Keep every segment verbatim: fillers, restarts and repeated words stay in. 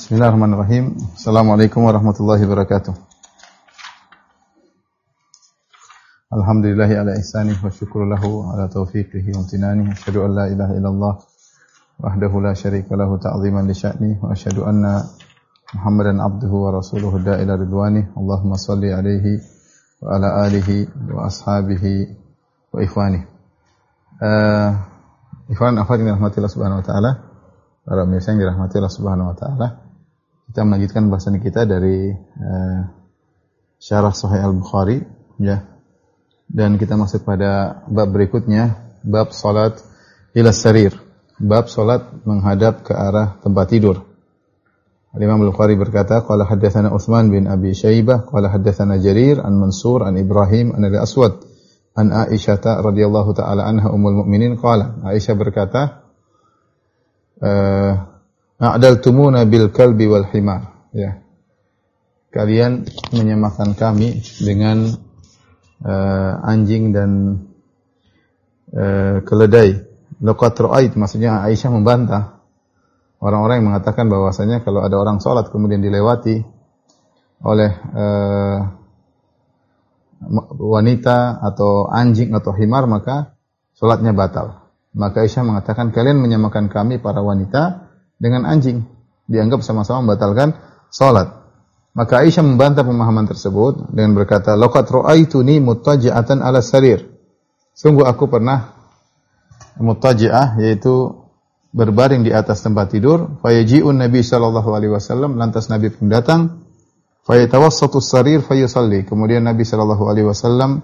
Bismillahirrahmanirrahim. Assalamualaikum warahmatullahi wabarakatuh. Alhamdulillahi ala ihsanih wa syukru lahu ala taufiqihi wa amtinani. Asyhadu an la ilaha illallah wahdahu la syarika lahu ta'ziman li sya'ni wa asyhadu anna Muhammadan abduhu wa rasuluhu da'ila ridwani. Allahumma salli alaihi wa ala alihi wa ashabihi wa ikhwani. Uh, ikhwan akhwat yang dirahmati Allah Subhanahu wa taala. Para pemirsa yang dirahmati Allah Subhanahu wa taala. Kita melanjutkan bahasan kita dari uh, Syarah Sahih Al-Bukhari, ya. Dan kita masuk pada bab berikutnya, bab salat ila sarir. Bab salat menghadap ke arah tempat tidur. Al-Imam Al-Bukhari berkata, qala haddatsana Utsman bin Abi Syaibah, qala haddatsana Jarir an Mansur an Ibrahim an Al-Aswad an Aisyah radhiyallahu taala anha ummul mukminin qala. Aisyah berkata, uh, a'daltumuna bil kalbi wal himar, ya. Kalian menyamakan kami dengan Uh, anjing dan uh, keledai. Laqad ra'ait, maksudnya Aisyah membantah orang-orang yang mengatakan bahwasanya kalau ada orang salat kemudian dilewati oleh uh, wanita atau anjing atau himar maka salatnya batal. Maka Aisyah mengatakan kalian menyamakan kami para wanita dengan anjing, dianggap sama-sama membatalkan salat. Maka Aisyah membantah pemahaman tersebut dengan berkata, laqad ra'aituni muttaji'atan 'ala sarir. Sungguh aku pernah muttaji'ah, yaitu berbaring di atas tempat tidur. Fayaji'un Nabi sallallahu alaihi wasallam, lantas Nabi pun datang. Fayatawassatu sarir fayusalli. Kemudian Nabi sallallahu alaihi wasallam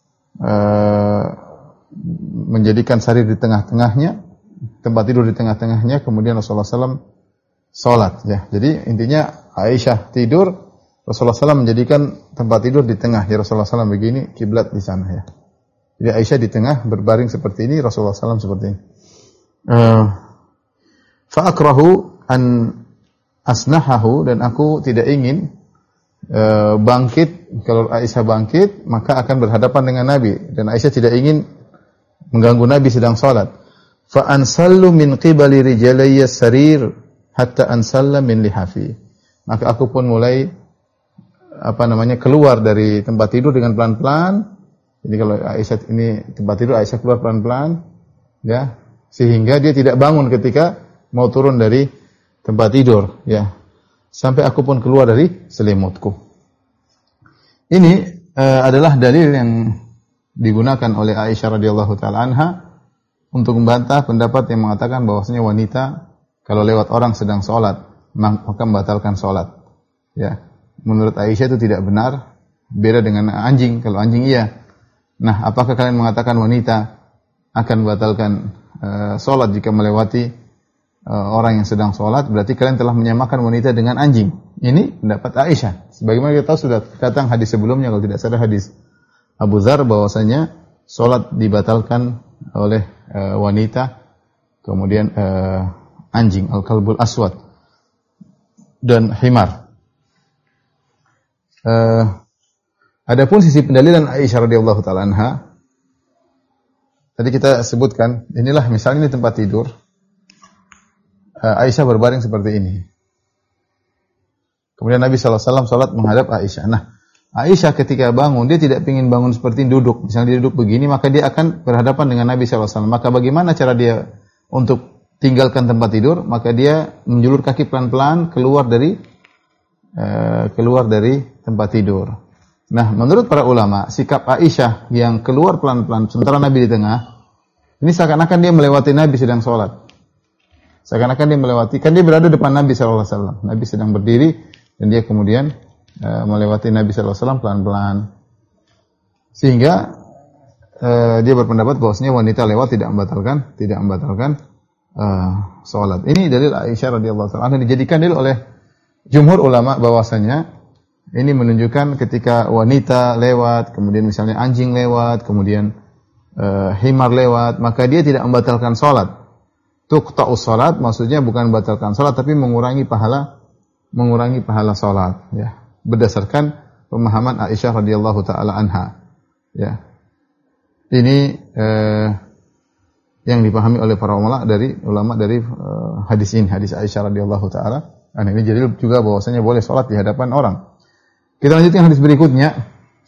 uh, menjadikan sarir di tengah-tengahnya, tempat tidur di tengah-tengahnya, kemudian Rasulullah sallallahu alaihi wasallam salat, ya. Jadi intinya Aisyah tidur, Rasulullah sallallahu alaihi wasallam menjadikan tempat tidur di tengah. Ya, Rasulullah sallallahu alaihi wasallam begini, kiblat di sana, ya. Jadi Aisyah di tengah berbaring seperti ini, Rasulullah sallallahu alaihi wasallam seperti ini. Uh, Fa'akrahu an asnahahu, dan aku tidak ingin uh, bangkit. Kalau Aisyah bangkit, maka akan berhadapan dengan Nabi, dan Aisyah tidak ingin mengganggu Nabi sedang salat. Fa ansallu min qibali rijalayya sarir hatta ansalla min lihafi. Maka aku pun mulai apa namanya keluar dari tempat tidur dengan pelan-pelan. Jadi kalau Aisyah ini tempat tidur, Aisyah keluar pelan-pelan, ya, sehingga dia tidak bangun ketika mau turun dari tempat tidur, ya. Sampai aku pun keluar dari selimutku. Ini uh, adalah dalil yang digunakan oleh Aisyah radhiyallahu taala anha untuk membantah pendapat yang mengatakan bahwasanya wanita kalau lewat orang sedang sholat, maka membatalkan sholat. Ya, menurut Aisyah itu tidak benar. Beda dengan anjing. Kalau anjing iya. Nah, apakah kalian mengatakan wanita akan membatalkan uh, sholat jika melewati uh, orang yang sedang sholat? Berarti kalian telah menyamakan wanita dengan anjing. Ini pendapat Aisyah. Sebagaimana kita tahu sudah datang hadis sebelumnya, kalau tidak salah hadis Abu Dzar, bahwasanya sholat dibatalkan oleh uh, wanita, kemudian uh, anjing, al-kalbul aswad, dan himar. Uh, adapun sisi pendalilan Aisyah radhiyallahu taala anha, tadi kita sebutkan, inilah misalnya ini tempat tidur. Uh, Aisyah berbaring seperti ini. Kemudian Nabi sallallahu alaihi wasallam salat menghadap Aisyah. Nah, Aisyah ketika bangun, dia tidak ingin bangun seperti ini, duduk. Misalnya dia duduk begini, maka dia akan berhadapan dengan Nabi sallallahu alaihi wasallam. Maka bagaimana cara dia untuk tinggalkan tempat tidur? Maka dia menjulur kaki pelan-pelan keluar dari uh, keluar dari tempat tidur. Nah, menurut para ulama, sikap Aisyah yang keluar pelan-pelan sementara Nabi di tengah, ini seakan-akan dia melewati Nabi sedang sholat. Seakan-akan dia melewati, kan dia berada depan Nabi sallallahu alaihi wasallam. Nabi sedang berdiri dan dia kemudian uh, melewati Nabi sallallahu alaihi wasallam pelan-pelan. Sehingga uh, dia berpendapat bahwasanya wanita lewat tidak membatalkan, tidak membatalkan Uh, salat. Ini dalil Aisyah radhiyallahu taala anha, dijadikan dalil oleh jumhur ulama bahwasanya ini menunjukkan ketika wanita lewat, kemudian misalnya anjing lewat, kemudian uh, himar lewat, maka dia tidak membatalkan salat. Tuqta'us salat maksudnya bukan membatalkan salat tapi mengurangi pahala mengurangi pahala salat, ya. Berdasarkan pemahaman Aisyah radhiyallahu taala anha, ya. Ini uh, yang dipahami oleh para ulama dari ulama dari uh, hadis ini, hadis Aisyah radhiyallahu taala Nah, ini jadi juga bahwasanya boleh salat di hadapan orang. Kita lanjutkan hadis berikutnya.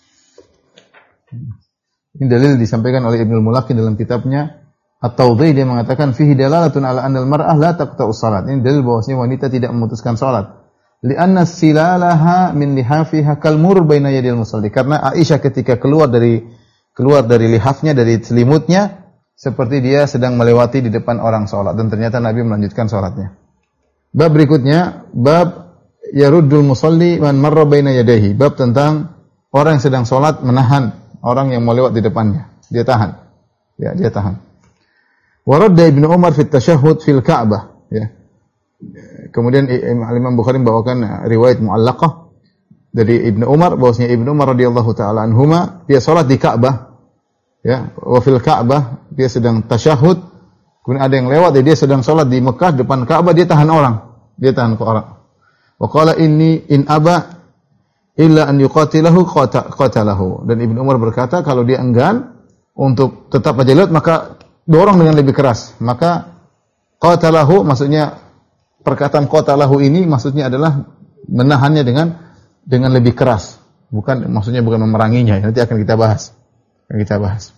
Ini dalil disampaikan oleh Ibnu Mulaqin dalam kitabnya At-Tawdhi, dia mengatakan fihi dalalatun ala anna al-mar'ah la taqta'u salat. Ini dalil bahwasanya wanita tidak memutuskan salat. Li'anna silalaha min lihafiha kalmur baina yadil musalli. Karena Aisyah ketika keluar dari keluar dari lihafnya, dari selimutnya, seperti dia sedang melewati di depan orang salat, dan ternyata Nabi melanjutkan salatnya. Bab berikutnya, bab yaruddul musalli man marra baina yadayhi. Bab tentang orang yang sedang salat menahan orang yang mau lewat di depannya. Dia tahan. Ya, dia tahan. Waradda Ibnu Umar fi tasyahhud fil Ka'bah, ya. Kemudian Imam Bukhari membawakan riwayat mu'allaqah dari Ibnu Umar bahwasanya Ibnu Umar radhiyallahu taala anhuma dia salat di Ka'bah, ya, wa fil Ka'bah dia sedang tasyahhud. Kemudian ada yang lewat, dia sedang salat di Mekah depan Ka'bah, dia tahan orang. Dia tahan ke orang. Wa qala inni in aba illa an yuqatilahu qatalahu. Dan Ibnu Umar berkata kalau dia enggan untuk tetap aja lewat, maka dorong dengan lebih keras. Maka qatalahu maksudnya perkataan qatalahu ini maksudnya adalah menahannya dengan dengan lebih keras. Bukan maksudnya bukan memeranginya. Nanti akan kita bahas. Akan kita bahas.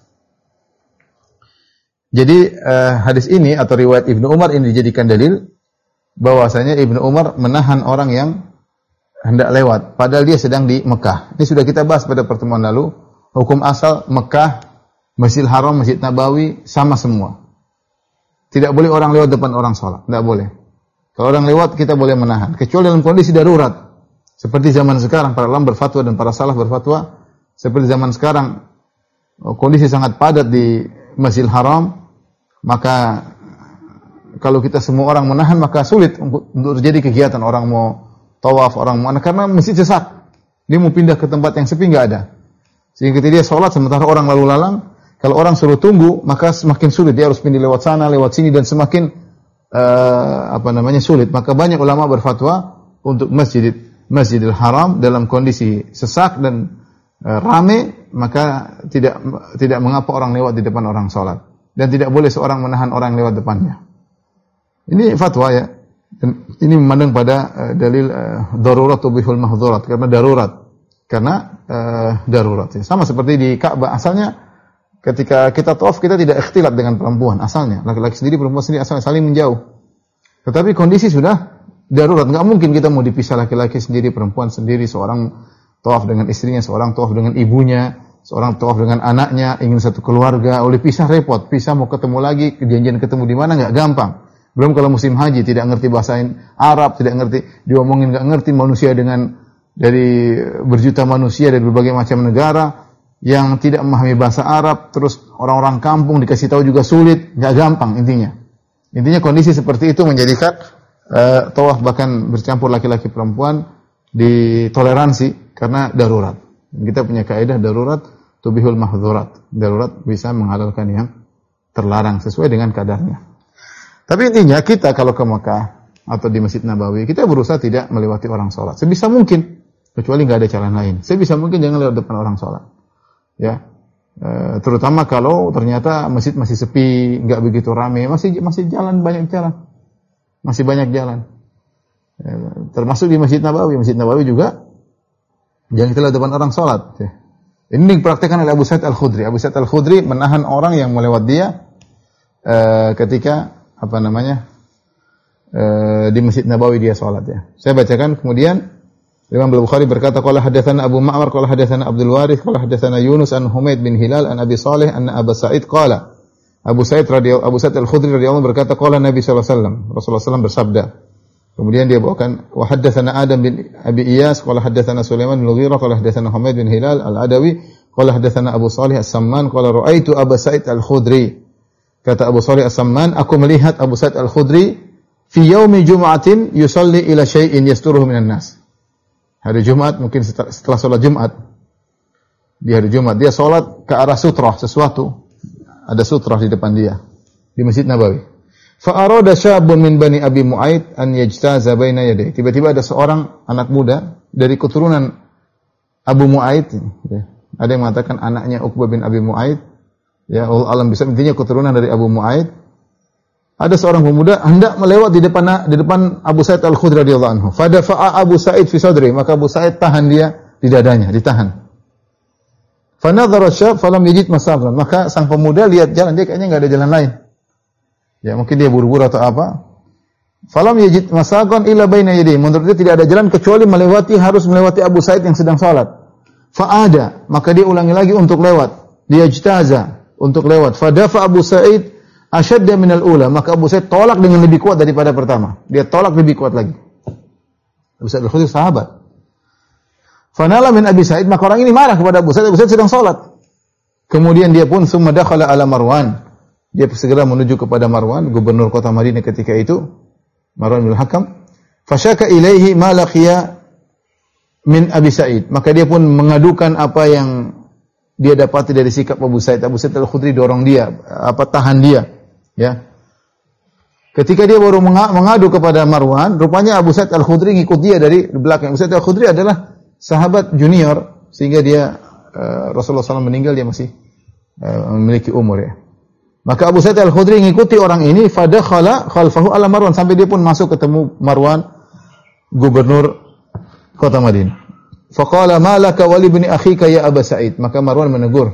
Jadi uh, hadis ini atau riwayat Ibnu Umar ini dijadikan dalil bahwasanya Ibnu Umar menahan orang yang hendak lewat padahal dia sedang di Mekah. Ini sudah kita bahas pada pertemuan lalu. Hukum asal Mekah, Masjidil Haram, Masjid Nabawi sama semua. Tidak boleh orang lewat depan orang salat, tidak boleh. Kalau orang lewat kita boleh menahan kecuali dalam kondisi darurat. Seperti zaman sekarang para ulama berfatwa dan para salaf berfatwa seperti zaman sekarang kondisi sangat padat di Masjidil Haram. Maka kalau kita semua orang menahan, maka sulit untuk, untuk terjadi kegiatan. Orang mau tawaf, orang mau, karena masjid sesak. Dia mau pindah ke tempat yang sepi, nggak ada. Sehingga ketika dia sholat, sementara orang lalu lalang, kalau orang suruh tunggu, maka semakin sulit. Dia harus pindah lewat sana, lewat sini, dan semakin uh, apa namanya sulit. Maka banyak ulama berfatwa untuk masjid Masjidil Haram dalam kondisi sesak dan uh, rame, maka tidak tidak mengapa orang lewat di depan orang sholat. Dan tidak boleh seorang menahan orang yang lewat depannya. Ini fatwa, ya. Dan ini memandang pada uh, dalil uh, darurat tubihul mahdzurat, karena darurat. Karena uh, darurat. Ya. Sama seperti di Ka'bah, asalnya ketika kita tawaf kita tidak ikhtilat dengan perempuan asalnya. Laki-laki sendiri, perempuan sendiri asalnya saling menjauh. Tetapi kondisi sudah darurat, enggak mungkin kita mau dipisah laki-laki sendiri, perempuan sendiri, seorang tawaf dengan istrinya, seorang tawaf dengan ibunya, seorang tawaf dengan anaknya, ingin satu keluarga, oleh pisah repot, pisah mau ketemu lagi, kejadian ketemu di mana enggak gampang. Belum kalau musim haji, tidak ngerti bahasa Arab, tidak ngerti, diomongin enggak ngerti, manusia dengan dari berjuta manusia dari berbagai macam negara yang tidak memahami bahasa Arab, terus orang-orang kampung dikasih tahu juga sulit, enggak gampang intinya. Intinya kondisi seperti itu menjadikan uh, tawaf bahkan bercampur laki-laki perempuan ditoleransi karena darurat. Kita punya kaidah darurat tubihul mahdzurat. Darurat bisa menghalalkan yang terlarang sesuai dengan kadarnya. Tapi intinya kita kalau ke Mekah atau di Masjid Nabawi, kita berusaha tidak melewati orang sholat. Sebisa mungkin, kecuali nggak ada jalan lain. Sebisa mungkin jangan lewat depan orang sholat. Ya, e, terutama kalau ternyata masjid masih sepi, nggak begitu ramai, masih masih jalan banyak jalan, masih banyak jalan. E, termasuk di Masjid Nabawi. Masjid Nabawi juga jangan kita lewat depan orang sholat. Ya. Ini dipraktikkan oleh Abu Sa'id Al-Khudri. Abu Sa'id Al-Khudri menahan orang yang melewat dia e, ketika apa namanya e, di Masjid Nabawi dia salat, ya. Saya bacakan kemudian Imam Al-Bukhari berkata qala hadatsana Abu Ma'mar qala hadatsana Abdul Warith qala hadatsana Yunus an Humaid bin Hilal an Abi Salih anna Abu Sa'id qala Abu Sa'id radhiyallahu Abu Sa'id Al-Khudri radhiyallahu anhu berkata qala Nabi sallallahu alaihi wasallam Rasulullah sallallahu alaihi wasallam bersabda. Kemudian dia bawakan wa haddatsana Adam bin Abi Iyas qala hadatsana Sulaiman bin Mughirah qala hadatsana Humaid bin Hilal Al-Adawi qala hadatsana Abu Salih As-Samman qala ra'aitu Abu Sa'id Al-Khudri. Kata Abu Salih As-Samman, aku melihat Abu Sa'id Al-Khudri fi yaumi Jum'atin yusalli ila syai'in yasturuhu minan nas. Hari Jumat, mungkin setelah, setelah sholat Jumat. Di hari Jumat dia sholat ke arah sutrah sesuatu. Ada sutrah di depan dia di Masjid Nabawi. Fa arada syabun min bani Abi Mu'aid an yajtaza baina yadayhi. Tiba-tiba ada seorang anak muda dari keturunan Abu Mu'aid, ya. Ada yang mengatakan anaknya Uqbah bin Abi Mu'aid. Ya, Allah alam bisa, intinya keturunan dari Abu Mu'aid. ada seorang pemuda hendak melewat di depan di depan Abu Sa'id Al-Khudri radhiyallahu anhu. Fadafa'a Abu Sa'id fi sadri, maka Abu Sa'id tahan dia di dadanya, ditahan. Fa nadhara syab falam yajid masafan, maka sang pemuda lihat jalan, dia kayaknya enggak ada jalan lain. Ya, mungkin dia buru-buru atau apa. Falam yajid masafan illa baina yadayhi, menurut dia tidak ada jalan kecuali melewati harus melewati Abu Sa'id yang sedang salat. Fa'ada, maka dia ulangi lagi untuk lewat. Dia ijtaza untuk lewat. Fadafa Abu Sa'id asyadda minal ula, maka Abu Sa'id tolak dengan lebih kuat daripada pertama. Dia tolak lebih kuat lagi. Abu Sa'id Al-Khudri sahabat. Fanala min Abi Sa'id, maka orang ini marah kepada Abu Sa'id. Abu Sa'id sedang salat. Kemudian dia pun summa dakhala ala Marwan. Dia segera menuju kepada Marwan, gubernur kota Madinah ketika itu, Marwan bin Hakam. Fasyaka ilaihi ma laqiya min Abi Sa'id. Maka dia pun mengadukan apa yang dia dapati dari sikap Abu Sa'id. Abu Sa'id Al-Khudri dorong dia, apa tahan dia, ya. Ketika dia baru mengadu kepada Marwan, rupanya Abu Sa'id Al-Khudri ngikut dia dari belakang. Abu Sa'id Al-Khudri adalah sahabat junior, sehingga dia uh, Rasulullah shallallahu alaihi wasallam meninggal, dia masih uh, memiliki umur, ya. Maka Abu Sa'id Al-Khudri ngikuti orang ini, fadakhala khalfahu ala Marwan, sampai dia pun masuk ketemu Marwan, gubernur kota Madinah. Faqala ma laka wa li ibni akhika ya Aba Sa'id, maka Marwan menegur.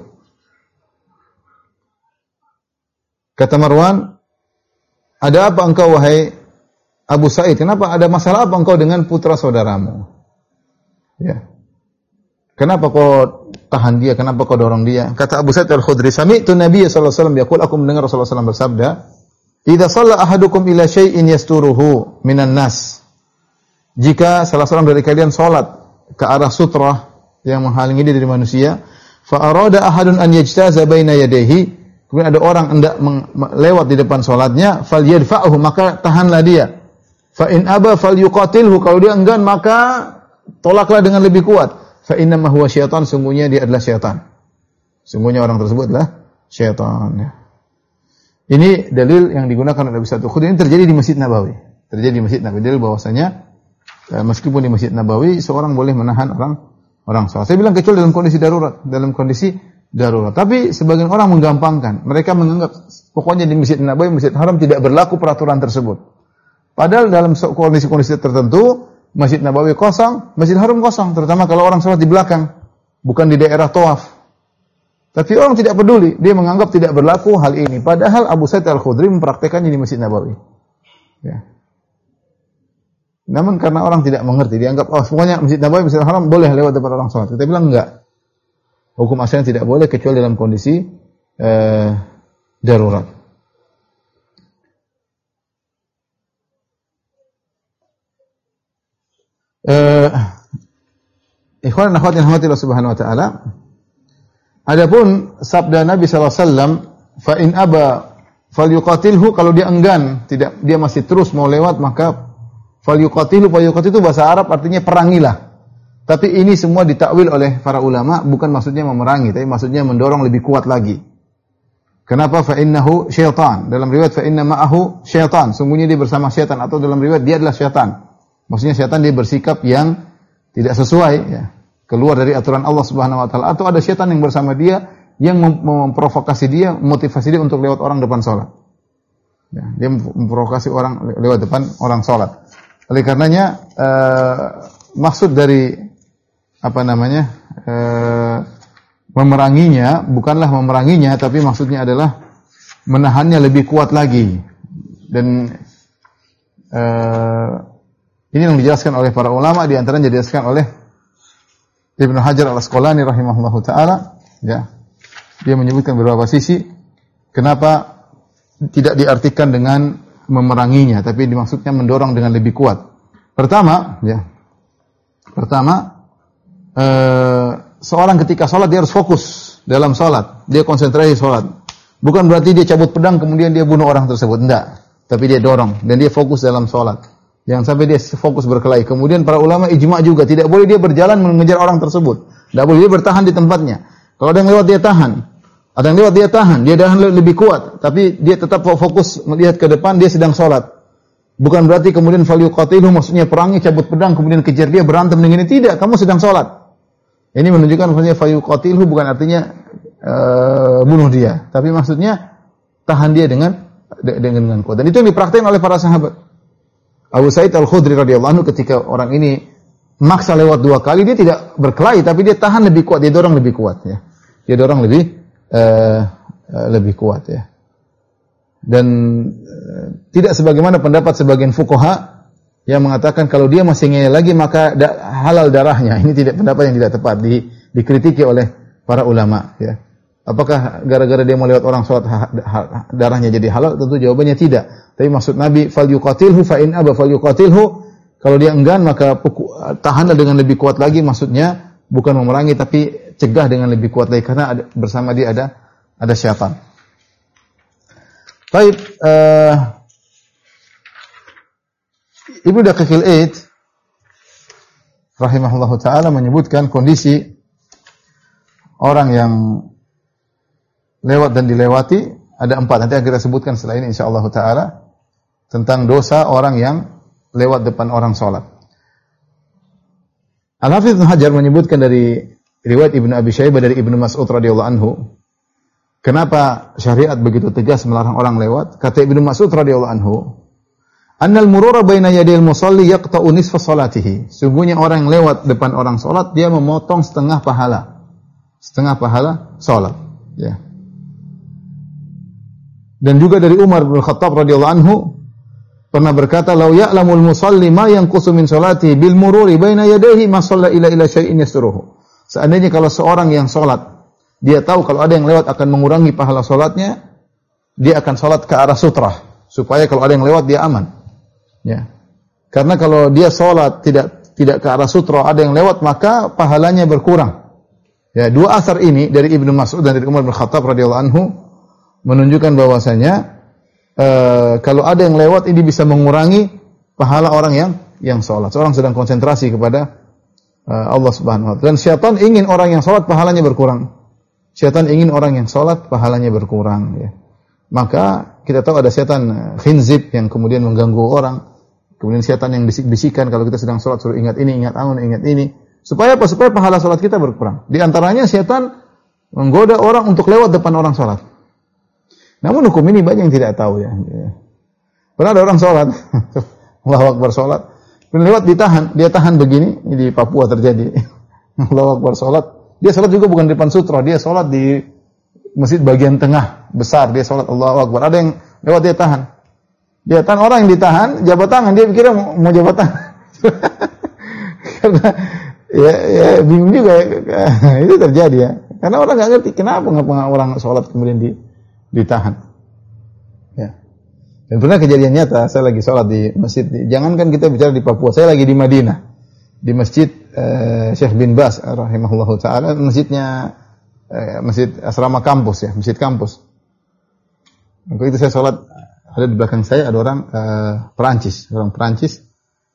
Kata Marwan, ada apa engkau wahai Abu Sa'id? Kenapa, ada masalah apa engkau dengan putra saudaramu? Ya. Kenapa kau tahan dia? Kenapa kau dorong dia? Kata Abu Sa'id Al-Khudri, sami'tu Nabi sallallahu alaihi wasallam yaqul, aku mendengar Rasulullah sallallahu alaihi wasallam bersabda, "Idza shalla ahadukum ila syai'in yasturuhu minan nas." Jika salah seorang dari kalian salat ke arah sutrah yang menghalangi dia dari manusia, fa arada ahadun an yajtaza baina yadayhi, kemudian ada orang hendak lewat di depan salatnya, falyadfa'hu, maka tahanlah dia. Fa in aba falyuqatilhu, kalau dia enggan maka tolaklah dengan lebih kuat. Fa inna ma huwa syaitan, sungguhnya dia adalah syaitan. Sungguhnya orang tersebut adalah syaitan. Ini dalil yang digunakan oleh Abu Sa'id Al-Khudri, ini terjadi di Masjid Nabawi. Terjadi di Masjid Nabawi, dalil bahwasanya meskipun di Masjid Nabawi seorang boleh menahan orang orang salat. Saya bilang kecuali dalam kondisi darurat, dalam kondisi darurat. Tapi sebagian orang menggampangkan. Mereka menganggap pokoknya di Masjid Nabawi, Masjid Haram tidak berlaku peraturan tersebut. Padahal dalam kondisi-kondisi tertentu Masjid Nabawi kosong, Masjid Haram kosong, terutama kalau orang salat di belakang, bukan di daerah tawaf. Tapi orang tidak peduli, dia menganggap tidak berlaku hal ini. Padahal Abu Sa'id Al-Khudri mempraktekannya di Masjid Nabawi. Ya. Namun karena orang tidak mengerti, dianggap oh pokoknya Masjid Nabawi, Masjid Haram boleh lewat depan orang salat. Kita bilang enggak. Hukum asalnya tidak boleh kecuali dalam kondisi eh, darurat. Eh, ikhwan dan akhwat yang dirahmati Allah Subhanahu wa taala. Adapun sabda Nabi sallallahu alaihi wasallam, fa in aba falyuqatilhu, kalau dia enggan, tidak dia masih terus mau lewat, maka falyuqatilhu, falyuqatil itu bahasa Arab artinya perangilah. Tapi ini semua ditakwil oleh para ulama, bukan maksudnya memerangi, tapi maksudnya mendorong lebih kuat lagi. Kenapa? Fa innahu syaitan. Dalam riwayat fa inna ma'ahu syaitan, sungguhnya dia bersama syaitan, atau dalam riwayat dia adalah syaitan. Maksudnya syaitan dia bersikap yang tidak sesuai, ya, keluar dari aturan Allah Subhanahu wa taala, atau ada syaitan yang bersama dia yang mem- memprovokasi dia, memotivasi dia untuk lewat orang depan salat. Ya, dia memprovokasi orang lewat depan orang salat. Oleh karenanya uh, maksud dari apa namanya? Uh, memeranginya bukanlah memeranginya, tapi maksudnya adalah menahannya lebih kuat lagi. Dan uh, ini yang dijelaskan oleh para ulama, di antaranya dijelaskan oleh Ibnu Hajar Al-Asqalani rahimahullahu taala, ya. Dia menyebutkan beberapa sisi kenapa tidak diartikan dengan memeranginya, tapi dimaksudnya mendorong dengan lebih kuat. Pertama, ya. Pertama, eh, seorang ketika salat dia harus fokus dalam salat, dia konsentrasi salat. Bukan berarti dia cabut pedang kemudian dia bunuh orang tersebut, enggak. Tapi dia dorong dan dia fokus dalam salat. Jangan sampai dia fokus berkelahi. Kemudian para ulama ijma' juga, tidak boleh dia berjalan mengejar orang tersebut. Tidak boleh dia bertahan di tempatnya. Kalau ada yang lewat dia tahan. Ada yang lewat dia tahan, dia tahan lebih kuat, tapi dia tetap fokus melihat ke depan, dia sedang salat. Bukan berarti kemudian falyuqatilu, maksudnya perangi, cabut pedang, kemudian kejar dia, berantem dengan ini. Tidak, kamu sedang salat. Ini menunjukkan maksudnya falyuqatilu bukan artinya uh, bunuh dia, tapi maksudnya tahan dia dengan dengan dengan kuat. Dan itu yang dipraktikkan oleh para sahabat. Abu Sa'id Al-Khudri radhiyallahu anhu ketika orang ini maksa lewat dua kali, dia tidak berkelahi, tapi dia tahan lebih kuat, dia dorong lebih kuat ya. Dia dorong lebih uh, uh, lebih kuat ya. Dan uh, tidak sebagaimana pendapat sebagian fuqaha yang mengatakan kalau dia masih ngeyel lagi maka da- halal darahnya. Ini tidak pendapat yang tidak tepat, di, dikritiki oleh para ulama ya. Apakah gara-gara dia mau lewat orang sholat ha- ha- darahnya jadi halal? Tentu jawabannya tidak. Tapi maksud Nabi, fal yuqatilhu fa in aba fal yuqatilhu. Kalau dia enggan maka puku, tahanlah dengan lebih kuat lagi. Maksudnya bukan memerangi tapi cegah dengan lebih kuat lagi karena ada, bersama dia ada ada syaitan. Baik, uh, Ibnu Daqiqil Aid rahimahullahu taala menyebutkan kondisi orang yang lewat dan dilewati ada empat. Nanti akan kita sebutkan setelah ini insyaallah taala tentang dosa orang yang lewat depan orang salat. Al-Hafidz Ibnu Hajar menyebutkan dari riwayat Ibnu Abi Syaibah dari Ibnu Mas'ud radhiyallahu anhu, kenapa syariat begitu tegas melarang orang lewat? Kata Ibnu Mas'ud radhiyallahu anhu, "Annal murura baina yadil musalli yaqta'u nisfa salatihi." Sungguhnya orang yang lewat depan orang salat dia memotong setengah pahala. Setengah pahala salat, ya. Dan juga dari Umar bin Khattab radhiyallahu anhu pernah berkata, "Lau ya'lamul musalli ma yanqusu min salatihi bil mururi baina yadayhi ma shalla ila ila syai'in yasturuhu." Seandainya kalau seorang yang salat, dia tahu kalau ada yang lewat akan mengurangi pahala salatnya, dia akan salat ke arah sutrah supaya kalau ada yang lewat dia aman. Ya. Karena kalau dia salat tidak tidak ke arah sutrah, ada yang lewat maka pahalanya berkurang. Ya, dua asar ini dari Ibnu Mas'ud dan dari Umar bin Khattab radhiyallahu anhu menunjukkan bahwasanya uh, kalau ada yang lewat ini bisa mengurangi pahala orang yang yang salat. Seorang sedang konsentrasi kepada uh, Allah Subhanahu wa taala. Dan syaitan ingin orang yang salat pahalanya berkurang. Syaitan ingin orang yang salat pahalanya berkurang ya. Maka kita tahu ada syaitan khinzib yang kemudian mengganggu orang. Kemudian syaitan yang bisik-bisikan kalau kita sedang salat suruh ingat ini, ingat anu, ingat ini. Supaya apa? Supaya pahala salat kita berkurang. Di antaranya syaitan menggoda orang untuk lewat depan orang salat. Namun hukum ini banyak yang tidak tahu ya. Pernah ada orang sholat, Allahu Akbar sholat, lewat ditahan, dia tahan begini, ini di Papua terjadi. Allahu Akbar sholat, dia sholat juga bukan di depan sutra, dia sholat di masjid bagian tengah besar, dia sholat Allahu Akbar. Ada yang lewat dia tahan, dia tahan orang yang ditahan, jabat tangan, dia pikirnya mau, mau jabat tangan. Karena ya, ya bingung juga ya. Itu terjadi ya. Karena orang nggak ngerti kenapa ngapa orang sholat kemudian di ditahan. Ya. Dan pernah kejadian nyata, saya lagi sholat di masjid, jangankan kita bicara di Papua, saya lagi di Madinah, di masjid uh, Syekh bin Baz rahimahullahu taala, masjidnya uh, masjid asrama kampus ya, masjid kampus. Waktu itu saya sholat, ada di belakang saya ada orang uh, Perancis, orang Perancis,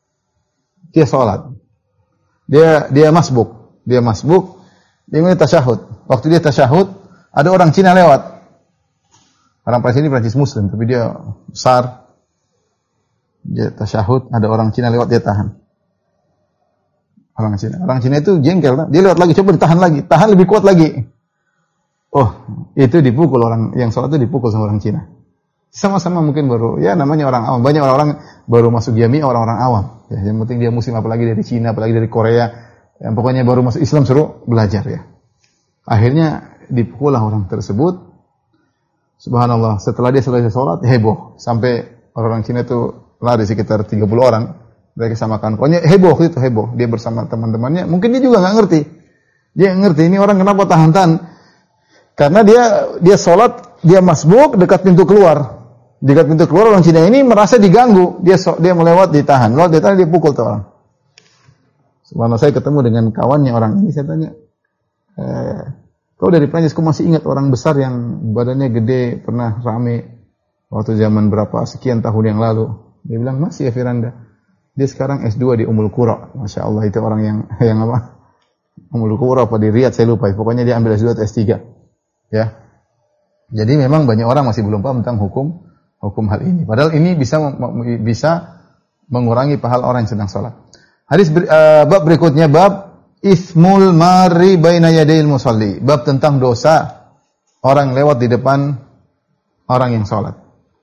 dia sholat, dia dia masbuk, dia masbuk, dia mulai tasyahud. Waktu dia tasyahud, ada orang Cina lewat. Orang Perancis ini Perancis Muslim, tapi dia besar. Dia tasyahud, ada orang Cina lewat, dia tahan. Orang Cina, orang Cina itu jengkel, dia lewat lagi, coba ditahan lagi, tahan lebih kuat lagi. Oh, itu dipukul orang yang sholat itu dipukul sama orang Cina. Sama-sama mungkin baru, ya namanya orang awam. Banyak orang-orang baru masuk jamiah, orang-orang awam. Ya, yang penting dia Muslim, apalagi dari Cina, apalagi dari Korea. Yang pokoknya baru masuk Islam suruh belajar ya. Akhirnya dipukullah orang tersebut. Subhanallah, setelah dia selesai sholat, heboh. Sampai orang-orang Cina itu lari sekitar tiga puluh orang. Mereka samakan. Pokoknya heboh itu, heboh. Dia bersama teman-temannya. Mungkin dia juga nggak ngerti. Dia ngerti, ini orang kenapa tahan-tahan. Karena dia dia sholat, dia masbuk dekat pintu keluar. Dekat pintu keluar, orang Cina ini merasa diganggu. Dia dia melewat, ditahan. Lewat, ditahan, dia pukul tuh orang. Subhanallah, saya ketemu dengan kawannya orang ini, saya tanya, eh, kau dari Prancis, kau masih ingat orang besar yang badannya gede, pernah rame waktu zaman berapa, sekian tahun yang lalu? Dia bilang, masih ya Firanda. Dia sekarang S dua di Ummul Qura. Masya Allah, itu orang yang, yang apa? Ummul Qura apa di Riyadh, saya lupa. Pokoknya dia ambil S dua atau S tiga. Ya. Jadi memang banyak orang masih belum paham tentang hukum hukum hal ini. Padahal ini bisa bisa mengurangi pahala orang yang sedang sholat. Hadis uh, bab berikutnya, bab Ismul mari baina yadayil musalli. Bab tentang dosa orang lewat di depan orang yang sholat.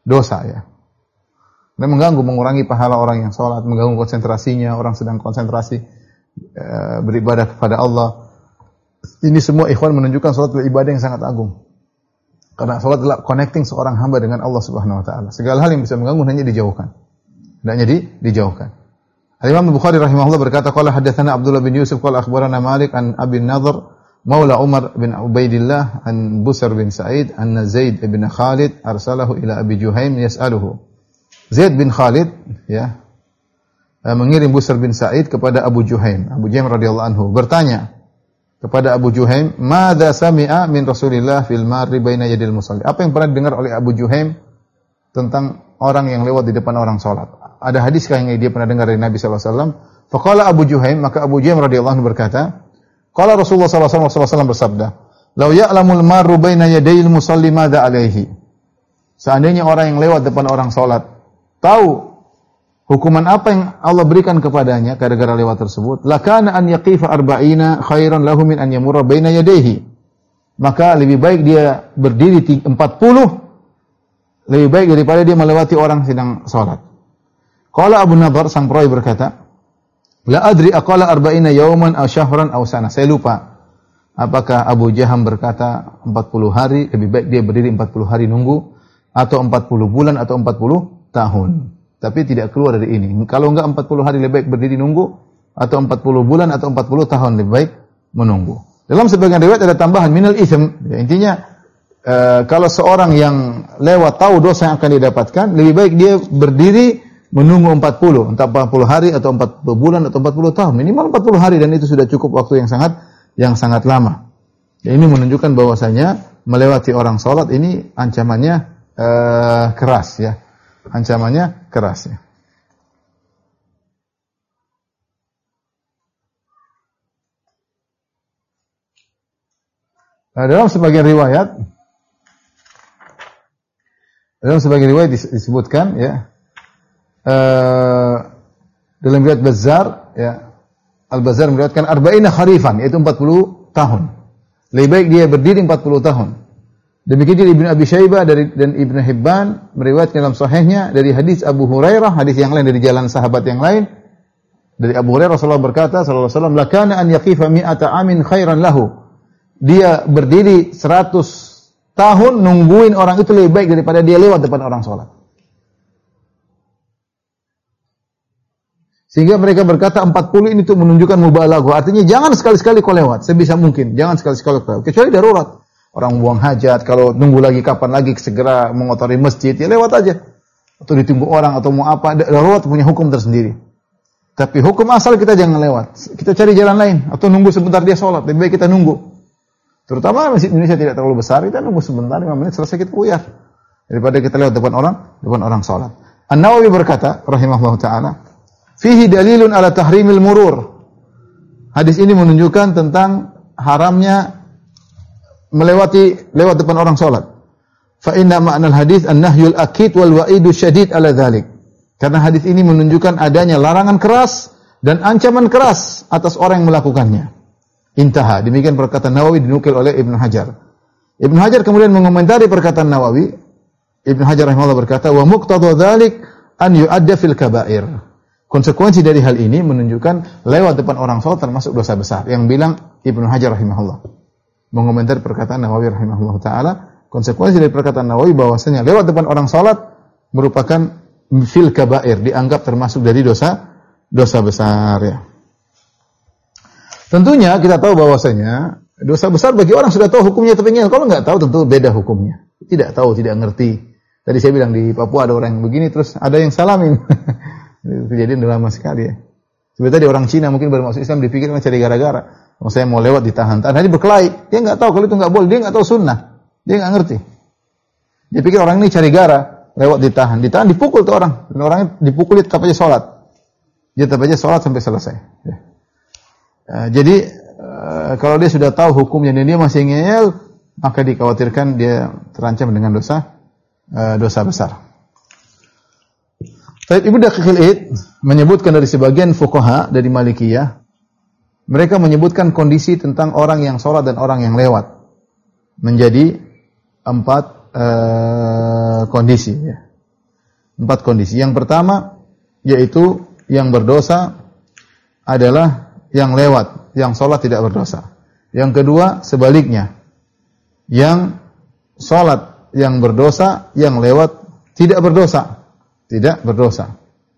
dosa ya. Dan mengganggu, mengurangi pahala orang yang sholat, mengganggu konsentrasinya, orang sedang konsentrasi e, beribadah kepada Allah. Ini semua ikhwan menunjukkan sholat adalah ibadah yang sangat agung. Karena sholat adalah connecting seorang hamba dengan Allah Subhanahu Wa Taala. Segala hal yang bisa mengganggu hanya dijauhkan. Hendaknya di, dijauhkan. Al-Imam Bukhari rahimahullah berkata, qala hadatsana Abdullah bin Yusuf qala akhbarana Malik an Abi Nadhr Maula Umar bin Ubaidillah an Busr bin Sa'id anna Zaid bin Khalid arsalahu ila Abi Juhaim yas'aluhu. Zaid bin Khalid ya mengirim Busr bin Sa'id kepada Abu Juhaim. Abu Juhaim radhiyallahu anhu bertanya kepada Abu Juhaim, "Madza sami'a min Rasulillah fil marri baina yadil musalli?" Apa yang pernah dengar oleh Abu Juhaim tentang orang yang lewat di depan orang salat? Ada hadiskah yang dia pernah dengar dari Nabi sallallahu alaihi wasallam? Faqala Abu Juhaim, maka Abu Juhaim radhiyallahu anhu berkata, qala Rasulullah sallallahu alaihi wasallam bersabda, "Lau ya'lamul marru baina yadayil musalli madza alaihi?" Seandainya orang yang lewat depan orang salat tahu hukuman apa yang Allah berikan kepadanya gara-gara lewat tersebut, lakana an yaqifa arba'ina khairan lahu min an yamurra baina yadayhi. Maka lebih baik dia berdiri empat puluh, lebih baik daripada dia melewati orang sedang salat. Qala Abu Nadhr sang perawi berkata, la adri aqala arba'ina yawman aw syahran aw sana. Saya lupa apakah Abu Jaham berkata empat puluh hari, lebih baik dia berdiri empat puluh hari nunggu, atau empat puluh bulan atau empat puluh tahun. Tapi tidak keluar dari ini. Kalau enggak empat puluh hari lebih baik berdiri nunggu, atau empat puluh bulan atau empat puluh tahun lebih baik menunggu. Dalam sebagian riwayat ada tambahan minal itsm. Ya, intinya uh, kalau seorang yang lewat tahu dosa yang akan didapatkan, lebih baik dia berdiri menunggu empat puluh, entah empat puluh hari atau empat puluh bulan atau empat puluh tahun. Minimal empat puluh hari, dan itu sudah cukup waktu yang sangat yang sangat lama. Ya, ini menunjukkan bahwasanya melewati orang salat ini ancamannya uh, keras ya. Ancamannya keras ya. Nah, dalam sebagian riwayat dalam sebagian riwayat disebutkan ya, uh, dalam riwayat Bazzar ya, Al-Bazzar meriwayatkan arba'ina kharifan, yaitu empat puluh tahun. Lebih baik dia berdiri empat puluh tahun. Demikian juga Ibnu Abi Syaibah dari dan Ibnu Hibban meriwayatkan dalam sahihnya dari hadis Abu Hurairah, hadis yang lain dari jalan sahabat yang lain. Dari Abu Hurairah Rasulullah berkata sallallahu alaihi wasallam, "Lakana an yaqifa mi'ata amin khairan lahu." Dia berdiri seratus tahun nungguin orang itu lebih baik daripada dia lewat depan orang salat. Sehingga mereka berkata empat puluh ini tuh menunjukkan mubalaghah. Artinya jangan sekali-sekali kau lewat, sebisa mungkin. Jangan sekali-sekali kau lewat. Kecuali darurat. Orang buang hajat, kalau nunggu lagi kapan lagi segera mengotori masjid, ya lewat aja. Atau ditunggu orang atau mau apa, darurat punya hukum tersendiri. Tapi hukum asal kita jangan lewat. Kita cari jalan lain atau nunggu sebentar dia sholat, lebih baik kita nunggu. Terutama masjid Indonesia tidak terlalu besar, kita nunggu sebentar lima menit selesai kita buyar. Daripada kita lewat depan orang, depan orang sholat. An-Nawawi berkata, rahimahullah taala, fihi dalilun ala tahrimil murur. Hadis ini menunjukkan tentang haramnya melewati lewat depan orang salat. Fa inna ma'nal hadis an-nahyul akid wal wa'idu syadid ala dzalik. Karena hadis ini menunjukkan adanya larangan keras dan ancaman keras atas orang yang melakukannya. Intaha. Demikian perkataan Nawawi dinukil oleh Ibnu Hajar. Ibnu Hajar kemudian mengomentari perkataan Nawawi. Ibnu Hajar rahimahullah berkata, "Wa muqtadha dzalik an yu'adda fil kaba'ir." Konsekuensi dari hal ini menunjukkan lewat depan orang salat termasuk dosa besar. Yang bilang Ibnu Hajar rahimahullah. Mengomentari perkataan Nawawi rahimahullah ta'ala, konsekuensi dari perkataan Nawawi bahwasanya lewat depan orang salat merupakan fil kabair, dianggap termasuk dari dosa dosa besar ya. Tentunya kita tahu bahwasanya dosa besar bagi orang sudah tahu hukumnya, tapi kalau enggak tahu tentu beda hukumnya. Tidak tahu, tidak ngerti. Tadi saya bilang di Papua ada orang yang begini terus ada yang salamin. Kejadian lama sekali ya. Seperti tadi orang Cina mungkin baru masuk Islam dipikir cari gara-gara. Oh, saya mau lewat ditahan-tahan. Nah, dia berkelahi. Dia enggak tahu kalau itu enggak boleh. Dia enggak tahu sunnah. Dia enggak ngerti. Dia pikir orang ini cari gara, lewat ditahan. Ditahan dipukul tuh orang. Dan orangnya dipukul dia tetap aja sholat. Dia tetap aja sholat sampai selesai. Ya. Uh, jadi uh, kalau dia sudah tahu hukumnya dan dia masih ngeyel, maka dikhawatirkan dia terancam dengan dosa uh, dosa besar. Taib Ibnu Daqiqil Id menyebutkan dari sebagian fuqaha dari Malikiyah, mereka menyebutkan kondisi tentang orang yang sholat dan orang yang lewat menjadi empat uh, kondisi. Ya. Empat kondisi. Yang pertama, yaitu yang berdosa adalah yang lewat, yang sholat tidak berdosa. Yang kedua, sebaliknya, yang sholat yang berdosa, yang lewat tidak berdosa. Tidak berdosa.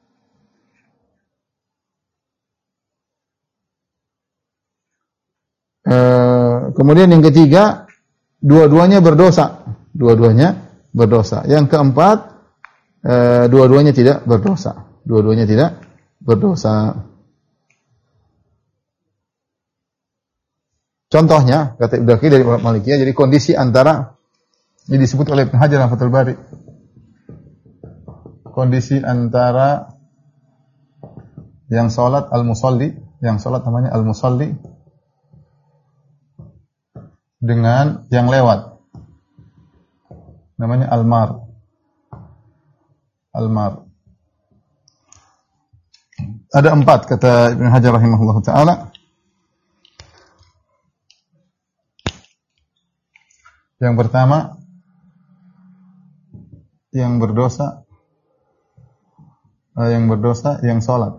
E, kemudian yang ketiga, dua-duanya berdosa. Dua-duanya berdosa. Yang keempat, e, dua-duanya tidak berdosa. Dua-duanya tidak berdosa. Contohnya, kata Ibnu Daqiq dari Malikiyah, jadi kondisi antara ini disebut oleh Ibnu Hajar dalam Fathul Bari. Kondisi antara yang salat al-musalli, yang salat namanya al-musalli, dengan yang lewat namanya al-mar. Al-mar. Ada empat kata Ibnu Hajar rahimahullah taala. Yang pertama, yang berdosa, yang berdosa, yang sholat.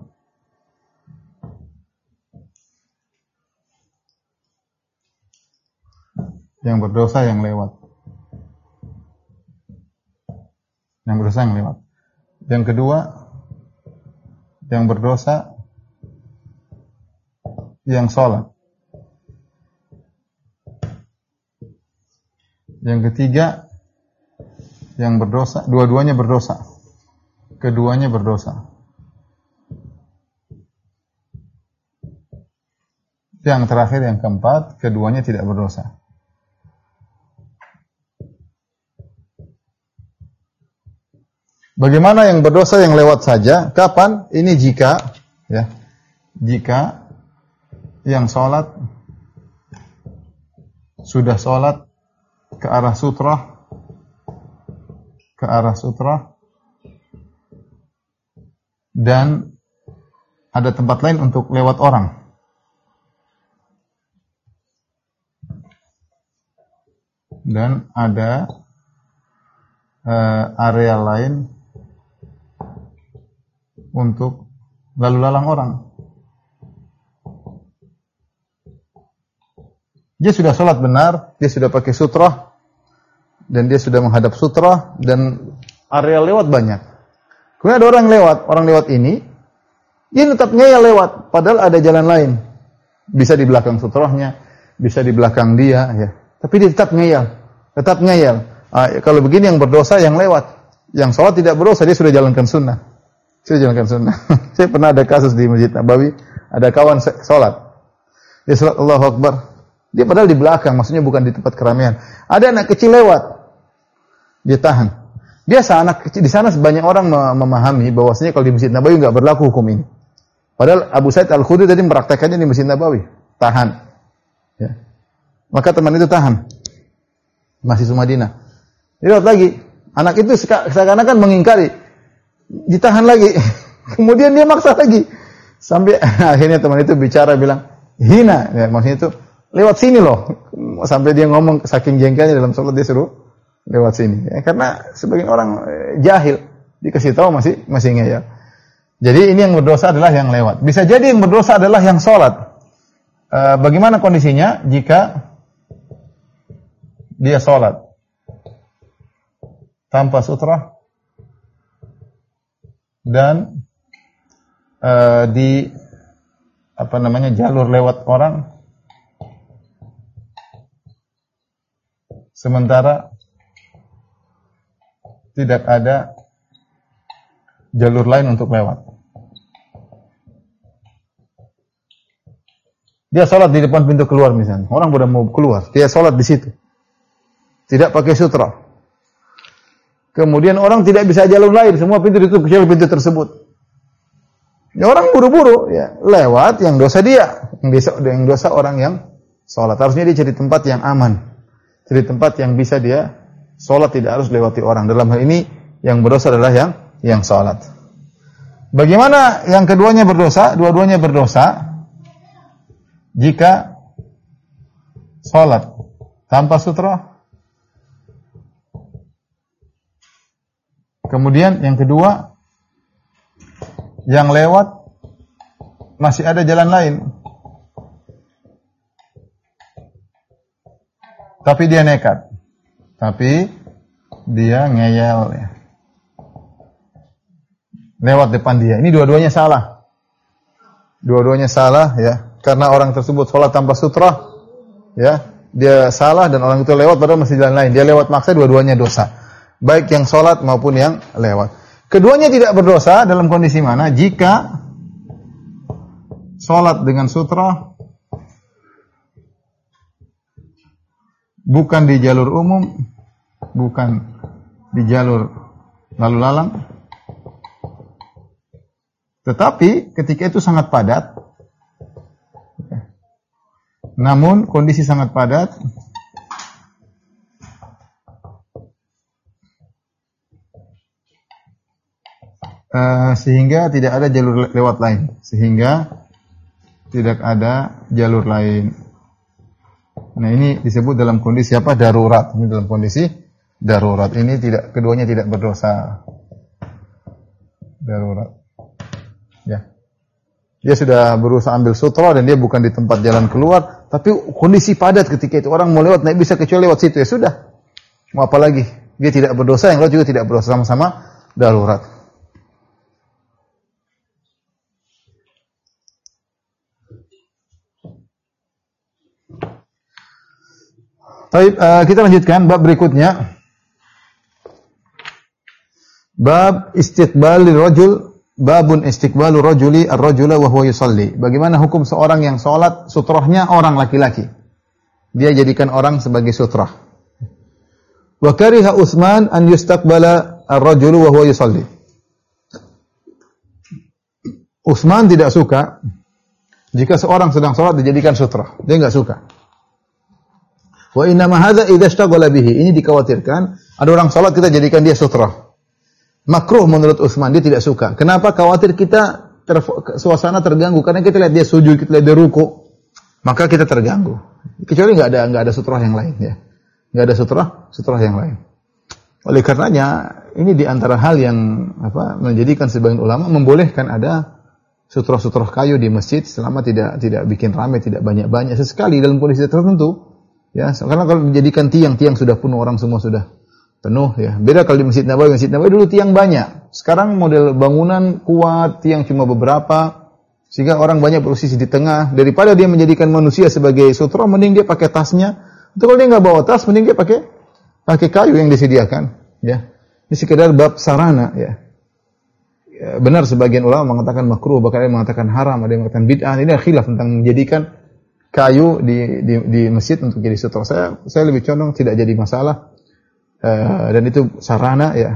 Yang berdosa, yang lewat. Yang berdosa, yang lewat. Yang kedua, yang berdosa, yang sholat. Yang ketiga, yang berdosa, dua-duanya berdosa. Keduanya berdosa. Yang terakhir, yang keempat, keduanya tidak berdosa. Bagaimana yang berdosa yang lewat saja? Kapan? Ini jika, ya, jika yang sholat sudah sholat ke arah sutra, ke arah sutra, dan ada tempat lain untuk lewat orang. Dan ada uh, area lain untuk lalu lalang orang. Dia sudah sholat benar, dia sudah pakai sutra, dan dia sudah menghadap sutra, dan area lewat banyak. Kemudian ada orang lewat, orang lewat ini, dia tetap ngeyel lewat, padahal ada jalan lain. Bisa di belakang sutrahnya, bisa di belakang dia, ya. Tapi dia tetap ngeyel, tetap ngeyel. Ah, kalau begini yang berdosa yang lewat, yang sholat tidak berdosa, dia sudah jalankan sunnah. Sudah jalankan sunnah. Saya pernah ada kasus di Masjid Nabawi, ada kawan sholat. Dia sholat Allahu Akbar. Dia padahal di belakang, maksudnya bukan di tempat keramaian. Ada anak kecil lewat, dia tahan. Biasa anak kecil di sana sebanyak orang memahami bahwasanya kalau di Masjid Nabawi enggak berlaku hukum ini. Padahal Abu Sa'id Al-Khudri tadi mempraktekannya di Masjid Nabawi, tahan. Ya. Maka teman itu tahan. Mahasiswa Madinah. Lihat lagi, anak itu seakan-akan mengingkari, ditahan lagi. Kemudian dia maksa lagi. Sampai akhirnya teman itu bicara bilang, hina, ya, maksudnya itu lewat sini loh. Sampai dia ngomong saking jengkelnya dalam sholat dia suruh lewat sini. Ya, karena sebagian orang eh, jahil, dikasih tahu masih masih ngeyel. Jadi ini yang berdosa adalah yang lewat. Bisa jadi yang berdosa adalah yang sholat. E, bagaimana kondisinya jika dia sholat tanpa sutra dan e, di apa namanya jalur lewat orang, sementara tidak ada jalur lain untuk lewat. Dia sholat di depan pintu keluar misalnya. Orang sudah mau keluar, dia sholat di situ. Tidak pakai sutra. Kemudian orang tidak bisa jalur lain, semua pintu ditutup kecuali pintu tersebut. Ya, orang buru-buru, ya lewat, yang dosa dia, yang dosa, yang dosa orang yang sholat. Harusnya dia cari tempat yang aman, cari tempat yang bisa dia sholat tidak harus lewati orang. Dalam hal ini yang berdosa adalah yang yang sholat. Bagaimana yang keduanya berdosa? Dua-duanya berdosa jika sholat tanpa sutra, Kemudian yang kedua, yang lewat masih ada jalan lain. Tapi dia nekat. Tapi dia ngeyel ya. Lewat depan dia. Ini dua-duanya salah. Dua-duanya salah ya. Karena orang tersebut sholat tanpa sutra, ya. Dia salah dan orang itu lewat padahal masih jalan lain. Dia lewat maksa, dua-duanya dosa. Baik yang sholat maupun yang lewat. Keduanya tidak berdosa dalam kondisi mana? Jika sholat dengan sutra bukan di jalur umum, bukan di jalur lalu lalang, tetapi ketika itu sangat padat, namun kondisi sangat padat, uh, sehingga tidak ada jalur lewat lain, sehingga tidak ada jalur lain. Nah, ini disebut dalam kondisi apa? Darurat. Ini dalam kondisi darurat. Ini tidak, keduanya tidak berdosa. Darurat. Ya. Dia sudah berusaha ambil sutra dan dia bukan di tempat jalan keluar, tapi kondisi padat ketika itu. Orang mau lewat, tidak bisa kecuali lewat situ. Ya sudah. Mau apa lagi? Dia tidak berdosa, yang lain juga tidak berdosa, sama-sama darurat. Baik, uh, kita lanjutkan bab berikutnya. Bab istiqbalil rajul, babun istiqbalur rajuli ar-rajula wa huwa yusalli. Bagaimana hukum seorang yang salat sutrahnya orang laki-laki? Dia jadikan orang sebagai sutrah. Wa kariha Utsman an yustaqbala ar-rajulu wa huwa yusalli. Utsman tidak suka jika seorang sedang salat dijadikan sutrah. Dia enggak suka. Wa inna ma hadza idza ishtaghala bihi. Ini dikhawatirkan ada orang salat kita jadikan dia sutrah. Makruh menurut Utsman, dia tidak suka. Kenapa? Khawatir kita ter, suasana terganggu karena kita lihat dia sujud, kita lihat dia ruku, maka kita terganggu. Kecuali enggak ada enggak ada sutrah yang lain ya. Enggak ada sutrah, sutrah yang lain. Oleh karenanya ini di antara hal yang apa menjadikan sebagian ulama membolehkan ada sutrah-sutrah kayu di masjid selama tidak tidak bikin ramai, tidak banyak-banyak, sesekali dalam kondisi tertentu. Ya, karena kalau dijadikan tiang-tiang sudah penuh, orang semua sudah penuh ya. Beda kalau di Masjid Nabawi, Masjid Nabawi dulu tiang banyak. Sekarang model bangunan kuat, tiang cuma beberapa sehingga orang banyak posisi di tengah. Daripada dia menjadikan manusia sebagai sutra, mending dia pakai tasnya. Itu kalau dia enggak bawa tas, mending dia pakai pakai kayu yang disediakan ya. Ini sekedar bab sarana ya. Ya, benar sebagian ulama mengatakan makruh, bahkan ada yang mengatakan haram, ada yang mengatakan bid'ah. Ini khilaf tentang menjadikan kayu di, di di masjid untuk jadi sutra. Saya saya lebih condong tidak jadi masalah uh, dan itu sarana ya.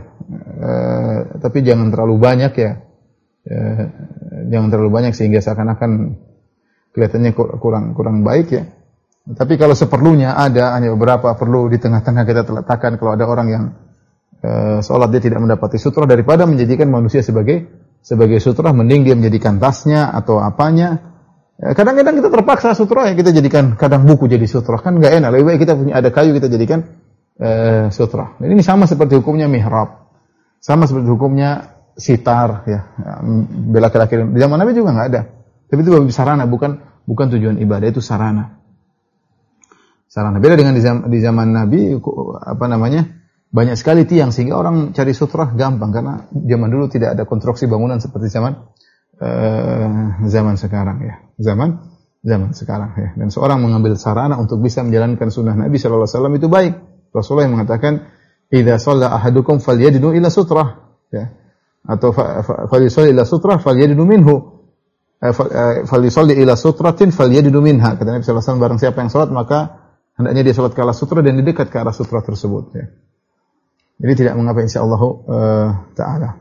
Uh, tapi jangan terlalu banyak ya. Uh, jangan terlalu banyak sehingga seakan-akan kelihatannya kurang kurang baik ya. Tapi kalau seperlunya ada hanya beberapa perlu di tengah-tengah kita letakkan kalau ada orang yang uh, sholat dia tidak mendapati sutra, daripada menjadikan manusia sebagai sebagai sutra, mending dia menjadikan tasnya atau apanya. Kadang-kadang kita terpaksa sutra ya, kita jadikan kadang buku jadi sutra, kan enggak enak. Lebih baik kita punya ada kayu kita jadikan uh, sutra. Dan ini sama seperti hukumnya mihrab. Sama seperti hukumnya sitar ya. Bela laki-laki di zaman Nabi juga enggak ada. Tapi itu bagi sarana, bukan bukan tujuan ibadah, itu sarana. Sarana. Beda dengan di zaman, di zaman Nabi apa namanya? Banyak sekali tiang sehingga orang cari sutra gampang karena zaman dulu tidak ada konstruksi bangunan seperti zaman Uh, zaman sekarang ya, zaman zaman sekarang ya. Dan seorang mengambil sarana untuk bisa menjalankan sunnah Nabi Shallallahu Alaihi Wasallam itu baik. Rasulullah yang mengatakan, "Idza shalla ahadukum falyajdu ila sutrah," ya. Atau falyusalli ila sutrah falyajdu minhu. Falyusalli ila sutratin falyajdu minha. Kata Nabi Shallallahu Alaihi Wasallam, barang siapa yang salat maka hendaknya dia salat ke arah sutra dan dia dekat ke arah sutra tersebut ya. Jadi tidak mengapa insyaallah uh, taala.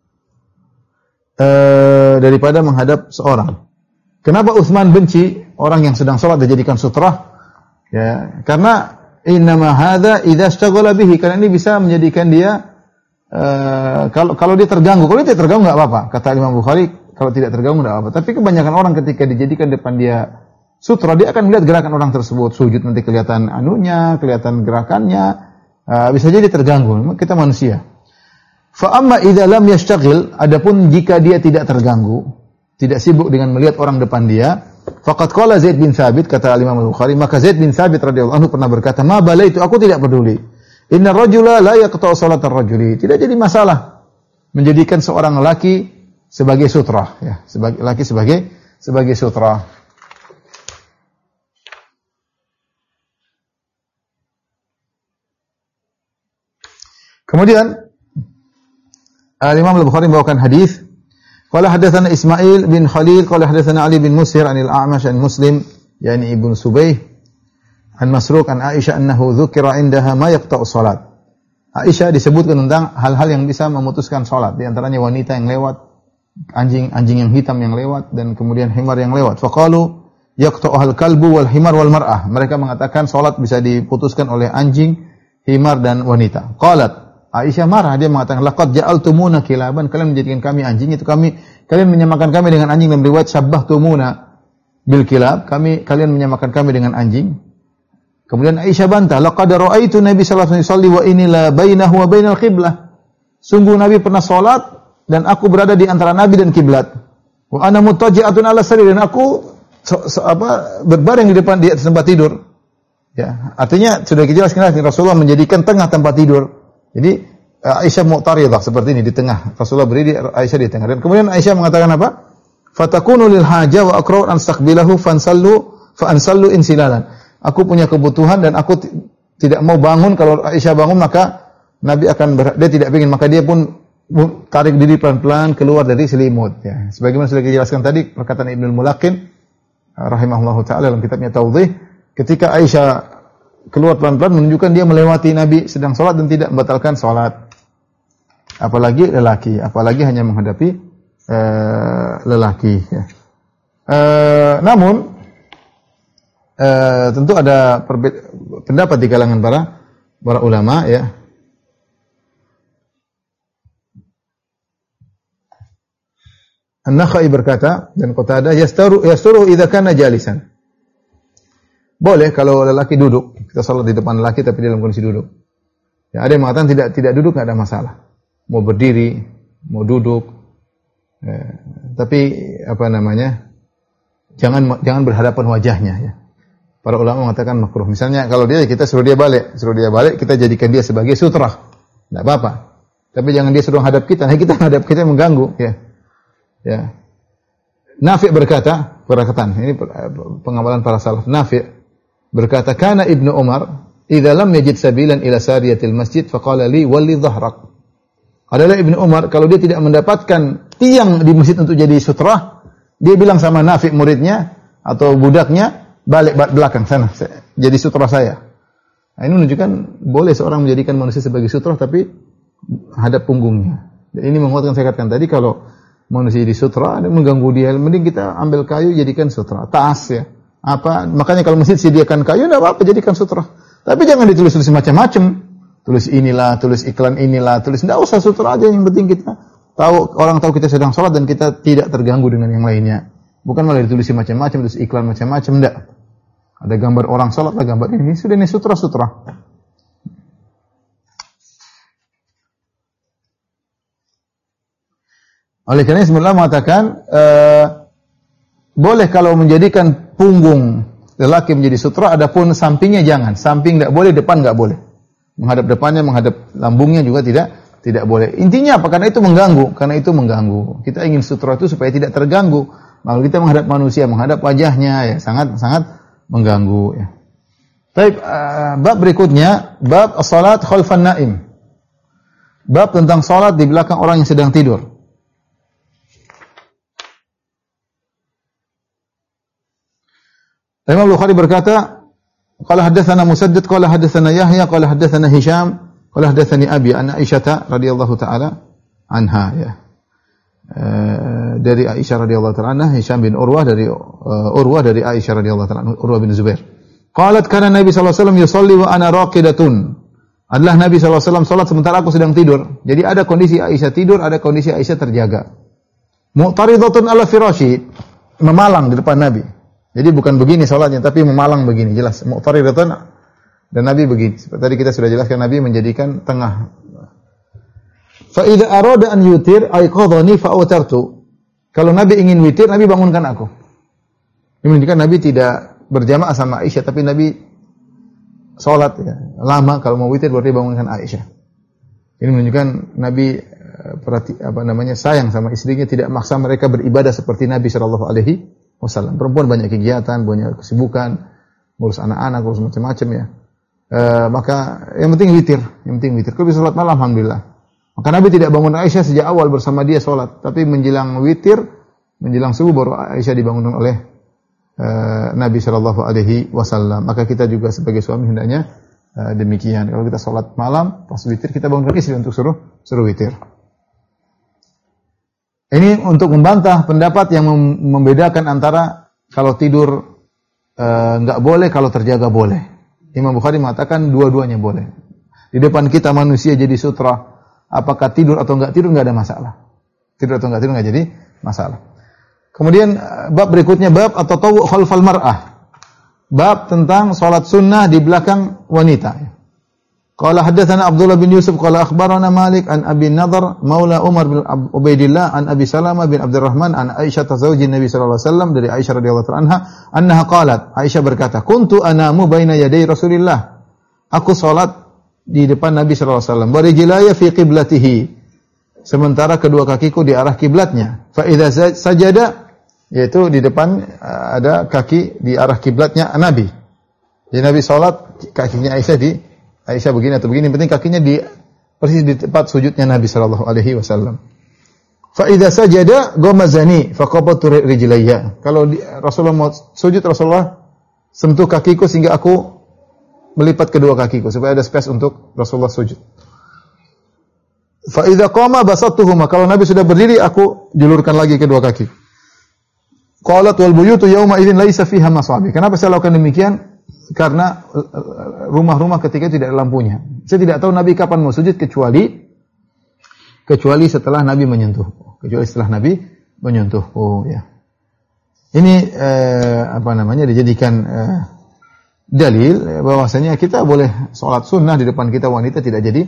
Uh, daripada menghadap seorang. Kenapa Utsman benci orang yang sedang salat dijadikan sutra? Ya, karena innama hadza idza ishtaghala bihi, karena ini bisa menjadikan dia uh, kalau kalau dia terganggu. Kalau dia terganggu enggak apa-apa. Kata Imam Bukhari, kalau tidak terganggu enggak apa-apa. Tapi kebanyakan orang ketika dijadikan depan dia sutra, dia akan melihat gerakan orang tersebut, sujud nanti kelihatan anunya, kelihatan gerakannya, uh, bisa jadi terganggu. Kita manusia. Fa amma idza lam yashtaghil, adapun jika dia tidak terganggu, tidak sibuk dengan melihat orang depan dia, faqad qala Zaid bin Thabit, kata Imam Al-Bukhari, maka Zaid bin Thabit radhiyallahu anhu pernah berkata, "Ma balaitu, aku tidak peduli. Inna rajula la yaqta'u salatar rajuli." Tidak jadi masalah menjadikan seorang laki sebagai sutra, ya, sebagai laki sebagai sebagai sutra. Kemudian Al-Imam Al-Bukhari membawakan hadis, qala hadatsana Ismail bin Khalil qala hadatsana Ali bin Musir anil A'mash an Muslim yani Ibnu Subayh an Masruq an Aisyah annahu dzukira indaha ma yaqta'u salat. Aisyah disebutkan tentang hal-hal yang bisa memutuskan salat, di antaranya wanita yang lewat, anjing-anjing yang hitam yang lewat, dan kemudian himar yang lewat. Faqalu yaqta'uhal kalbu wal himar wal mar'ah. Mereka mengatakan salat bisa diputuskan oleh anjing, himar dan wanita. Qalat, Aisyah marah, dia mengatakan, laqad ja'altumuna kilaban, kalian menjadikan kami anjing, itu kami kalian menyamakan kami dengan anjing, dalam riwayat syabbahtumuna bil kilab, kami kalian menyamakan kami dengan anjing. Kemudian Aisyah bantah, laqad ra'aitu Nabi sallallahu alaihi wasallam wa inni la bainahu wa bainal qiblah. Sungguh Nabi pernah salat dan aku berada di antara Nabi dan kiblat. Wa ana muttaji'atun ala sarir, dan aku so, so, apa berbaring di depan di atas tempat tidur. Ya, artinya sudah dijelaskan Rasulullah menjadikan tengah tempat tidur. Jadi Aisyah mu'taridah seperti ini di tengah. Rasulullah berdiri, Aisyah di tengah. Dan kemudian Aisyah mengatakan apa? Fatakunu lil haja wa aqra'u an astaqbilahu fansallu fa ansallu insilalan. Aku punya kebutuhan dan aku t- tidak mau bangun, kalau Aisyah bangun maka Nabi akan ber- dia tidak ingin, maka dia pun tarik diri pelan-pelan keluar dari selimut, ya. Sebagaimana sudah dijelaskan tadi perkataan Ibnu Mulaqin rahimahullahu taala dalam kitabnya Tawdhih, ketika Aisyah keluar pelan-pelan menunjukkan dia melewati Nabi sedang salat dan tidak membatalkan salat. Apalagi lelaki, apalagi hanya menghadapi uh, lelaki, ya. Uh, namun uh, tentu ada perbe- pendapat di kalangan para para ulama, ya. An-Nakhai berkata dan Qatadah, yastaru yasturu idza kana jalisan. Boleh kalau lelaki duduk, kita salat di depan lelaki tapi dalam kondisi duduk. Ya, ada yang mengatakan tidak tidak duduk enggak ada masalah. Mau berdiri, mau duduk. Ya, tapi apa namanya? Jangan jangan berhadapan wajahnya, ya. Para ulama mengatakan makruh. Misalnya kalau dia kita suruh dia balik, suruh dia balik, kita jadikan dia sebagai sutra. Enggak apa-apa. Tapi jangan dia suruh hadap kita, nah kita hadap kita mengganggu, ya. Ya. Nafi' berkata, perkataan ini pengamalan para salaf. Nafi' berkata, kana Ibnu Umar idza lam yajid sabilan ila sariyatil masjid faqala li walli dhahrak. Adalah Ibnu Umar kalau dia tidak mendapatkan tiang di masjid untuk jadi sutra, dia bilang sama Nafi' muridnya atau budaknya, balik belakang sana, jadi sutra saya. Nah, ini menunjukkan boleh seorang menjadikan manusia sebagai sutra tapi hadap punggungnya. Dan ini menguatkan saya katakan tadi, kalau manusia jadi sutra dan mengganggu dia, mending kita ambil kayu jadikan sutra, tas, ya. Apa, makanya kalau masjid sediakan kayu, enggak apa-apa jadikan sutra. Tapi jangan ditulis-tulis macam-macam. Tulis inilah, tulis iklan inilah, tulis enggak usah, sutra aja, yang penting kita tahu, orang tahu kita sedang salat dan kita tidak terganggu dengan yang lainnya. Bukan malah ditulis macam-macam, tulis iklan macam-macam, enggak. Ada gambar orang salat, lah gambar ini, sudah ini sutra-sutra. Oleh karena Bismillah mengatakan uh, boleh kalau menjadikan punggung lelaki menjadi sutra, adapun sampingnya jangan. Samping enggak boleh, depan enggak boleh. Menghadap depannya, menghadap lambungnya juga tidak tidak boleh. Intinya apa? Karena itu mengganggu, karena itu mengganggu. Kita ingin sutra itu supaya tidak terganggu. Kalau kita menghadap manusia, menghadap wajahnya, ya sangat sangat mengganggu, ya. Baik, uh, bab berikutnya, bab as-salat khalfan naim. Bab tentang salat di belakang orang yang sedang tidur. Imam Bukhari berkata, qala haddatsana Musaddad qala haddatsana Yahya qala haddatsana Hisham qala haddatsani Abi an Aisyah radhiyallahu taala anha, ya. Uh, dari Aisyah radhiyallahu taala anha, Hisham bin Urwah dari uh, Urwah dari Aisyah radhiyallahu taala anha, Urwah bin Zubair. Qalat kana Nabi sallallahu alaihi wasallam yusalli wa ana raqidatun. Adalah Nabi sallallahu alaihi wasallam salat sementara aku sedang tidur. Jadi ada kondisi Aisyah tidur, ada kondisi Aisyah terjaga. Mu'taridatun ala firashi, memalang di depan Nabi. Jadi bukan begini salatnya, tapi memalang begini, jelas. Mu'taridatun, dan Nabi begini. Seperti tadi kita sudah jelaskan, Nabi menjadikan tengah. Fa idza arada an yutir ayqadhani fa awtartu. Kalau Nabi ingin witir, Nabi bangunkan aku. Ini menunjukkan Nabi tidak berjamaah sama Aisyah, tapi Nabi salat ya, lama. Kalau mau witir berarti bangunkan Aisyah. Ini menunjukkan Nabi perhati, apa namanya, sayang sama istrinya, tidak maksa mereka beribadah seperti Nabi sallallahu alaihi wasallam. Perempuan banyak kegiatan, banyak kesibukan, ngurus anak-anak, ngurus macam-macam ya. E, maka yang penting witir, yang penting witir. Kalau bisa salat malam, alhamdulillah. Maka Nabi tidak bangun Aisyah sejak awal bersama dia salat, tapi menjelang witir, menjelang subuh baru Aisyah dibangunkan oleh uh, Nabi sallallahu alaihi wasallam. Maka kita juga sebagai suami hendaknya uh, demikian. Kalau kita salat malam, pas witir kita bangunkan istri untuk suruh suruh witir. Ini untuk membantah pendapat yang mem- membedakan antara kalau tidur enggak uh, boleh, kalau terjaga boleh. Imam Bukhari mengatakan dua-duanya boleh. Di depan kita manusia jadi sutra. Apakah tidur atau enggak tidur enggak ada masalah. Tidur atau enggak tidur enggak jadi masalah. Kemudian bab berikutnya bab atau tawu khalfal mar'ah. Bab tentang salat sunnah di belakang wanita. Qala haddatsana Abdullah bin Yusuf qala akhbarana Malik an Abi Nadhr maula Umar bin Ubaidillah an Abi Salamah bin Abdurrahman an Aisyah zaujin Nabi sallallahu alaihi wasallam, dari Aisyah radhiyallahu anha annaha qalat, Aisyah berkata, kuntu anamu baina yaday Rasulillah. Aku salat di depan Nabi sallallahu alaihi wasallam. Wa rijlaya fi qiblatihi. Sementara kedua kakiku di arah kiblatnya. Fa idza sajada, yaitu di depan ada kaki di arah kiblatnya Nabi. Jadi Nabi salat, kakinya Aisyah di Aisyah begini atau begini, penting kakinya di persis di tempat sujudnya Nabi sallallahu alaihi wasallam. Fa idza sajada ghamazani fa qabatu rijlayya. Kalau di, Rasulullah mau sujud, Rasulullah sentuh kakiku sehingga aku melipat kedua kakiku supaya ada space untuk Rasulullah sujud. Fa idza qama basattuhuma. Kalau Nabi sudah berdiri, aku julurkan lagi kedua kaki. Qalat wal buyutu yauma idzin laisa fiha masabi. Kenapa saya lakukan demikian? Karena rumah-rumah ketika itu tidak ada lampunya. Saya tidak tahu Nabi kapan mau sujud kecuali kecuali setelah Nabi menyentuh. Kecuali setelah Nabi menyentuh. Oh ya. Ini eh, apa namanya dijadikan eh, dalil bahwasanya kita boleh sholat sunnah di depan kita wanita, tidak jadi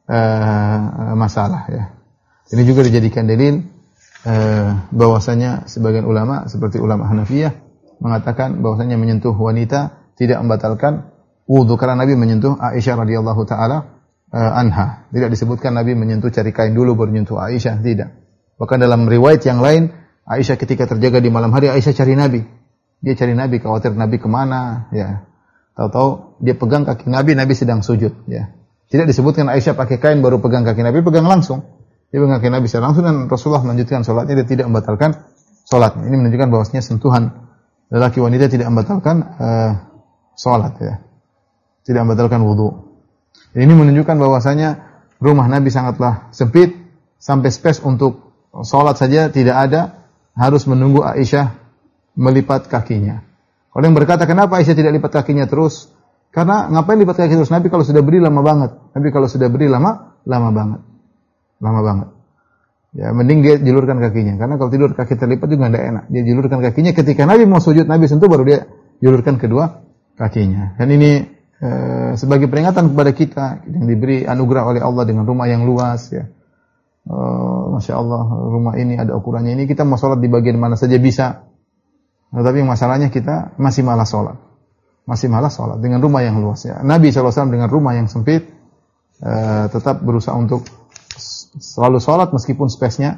uh, masalah ya. Ini juga dijadikan dalil uh, bahwasanya sebagian ulama seperti ulama Hanafiyah mengatakan bahwasanya menyentuh wanita tidak membatalkan wudu, karena Nabi menyentuh Aisyah radhiyallahu taala uh, anha. Tidak disebutkan Nabi menyentuh cari kain dulu baru menyentuh Aisyah, tidak. Bahkan dalam riwayat yang lain, Aisyah ketika terjaga di malam hari, Aisyah cari Nabi. Dia cari Nabi, khawatir Nabi kemana ya. Tahu-tahu dia pegang kaki Nabi, Nabi sedang sujud ya. Tidak disebutkan Aisyah pakai kain baru pegang kaki Nabi, pegang langsung. Dia pegang kaki Nabi secara langsung dan Rasulullah melanjutkan salatnya, dia tidak membatalkan salatnya. Ini menunjukkan bahwasanya sentuhan lelaki wanita tidak membatalkan uh, salat ya. Tidak membatalkan wudu. Ini menunjukkan bahwasanya rumah Nabi sangatlah sempit, sampai space untuk salat saja tidak ada, harus menunggu Aisyah melipat kakinya. Kalau yang berkata, kenapa Aisyah tidak lipat kakinya terus? Karena ngapain lipat kaki terus? Nabi kalau sudah berdiri lama banget. Nabi kalau sudah berdiri lama, lama banget. Lama banget. Ya, mending dia julurkan kakinya. Karena kalau tidur kaki terlipat juga tidak enak. Dia julurkan kakinya. Ketika Nabi mau sujud, Nabi sentuh, baru dia julurkan kedua kakinya. Dan ini e, sebagai peringatan kepada kita yang diberi anugerah oleh Allah dengan rumah yang luas. Ya. E, Masya Allah, rumah ini ada ukurannya. Ini kita mau sholat di bagian mana saja bisa. Tetapi masalahnya kita masih malas sholat. Masih malas sholat dengan rumah yang luas. Ya. Nabi shallallahu alaihi wasallam dengan rumah yang sempit, uh, tetap berusaha untuk selalu sholat meskipun space-nya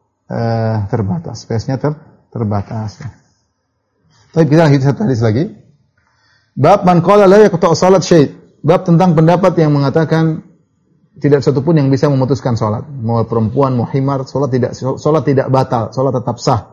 uh, terbatas. Space-nya ter, terbatas. Ya. Tapi kita lanjut satu hadis lagi. Bab man qala la yaqta'u salat syai'. Bab tentang pendapat yang mengatakan tidak satu pun yang bisa memutuskan sholat. Mau perempuan, mau himar, sholat tidak, sholat tidak batal, sholat tetap sah.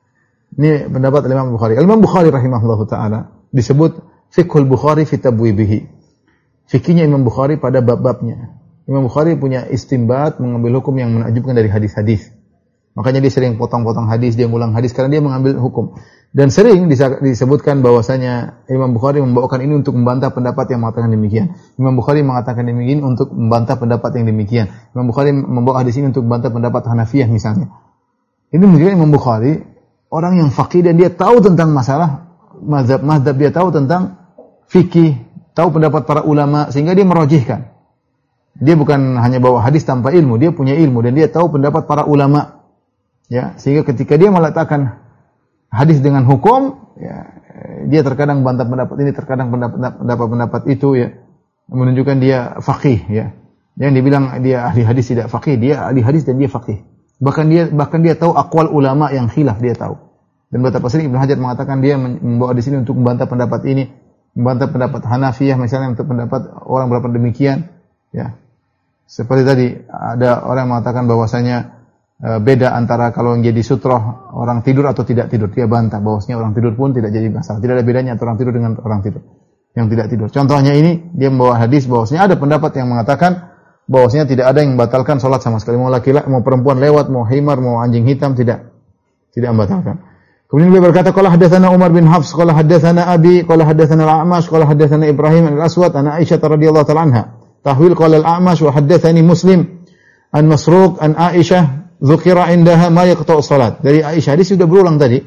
Ini pendapat Imam Bukhari. Imam Bukhari rahimahullahu taala disebut fiqhul Bukhari fi tabwibihi. Fikihnya Imam Bukhari pada bab-babnya. Imam Bukhari punya istinbat, mengambil hukum yang menakjubkan dari hadis-hadis. Makanya dia sering potong-potong hadis, dia ngulang hadis karena dia mengambil hukum. Dan sering disebutkan bahwasanya Imam Bukhari membawakan ini untuk membantah pendapat yang mengatakan demikian. Imam Bukhari mengatakan demikian untuk membantah pendapat yang demikian. Imam Bukhari membawa hadis ini untuk membantah pendapat Hanafiyah misalnya. Ini menunjukkan Imam Bukhari orang yang faqih dan dia tahu tentang masalah mazhab-mazhab, dia tahu tentang fikih, tahu pendapat para ulama sehingga dia merojihkan. Dia bukan hanya bawa hadis tanpa ilmu, dia punya ilmu dan dia tahu pendapat para ulama. Ya, sehingga ketika dia meletakkan hadis dengan hukum, ya, dia terkadang bantah pendapat ini, terkadang pendapat pendapat, pendapat itu, ya, menunjukkan dia faqih, ya. Yang dibilang dia ahli hadis tidak faqih, dia ahli hadis dan dia faqih. Bahkan dia bahkan dia tahu aqwal ulama yang khilaf, dia tahu. Dan betapa sering Ibnu Hajar mengatakan dia membawa di sini untuk membantah pendapat ini, membantah pendapat Hanafiyah misalnya, untuk pendapat orang berpendapat demikian, ya. Seperti tadi ada orang mengatakan bahwasanya e, beda antara kalau yang jadi sutroh orang tidur atau tidak tidur. Dia bantah bahwasanya orang tidur pun tidak jadi masalah. Tidak ada bedanya antara orang tidur dengan orang tidur yang tidak tidur. Contohnya ini, dia membawa hadis bahwasanya ada pendapat yang mengatakan bahwasanya tidak ada yang membatalkan salat sama sekali. Mau laki-laki, mau perempuan lewat, mau himar, mau anjing hitam, tidak tidak membatalkan. Kemudian beliau berkata, qala hadatsana Umar bin Hafs, qala hadatsana Abi, qala hadatsana Al-A'mash, qala hadatsana Ibrahim al-Aswad, ana Aisyah radhiyallahu ta'ala anha. Tahwil qala Al-A'mash wa haddatsani Muslim an Masruq an Aisyah dzukira indaha ma yaqta'u salat. Dari Aisyah, ini sudah berulang tadi.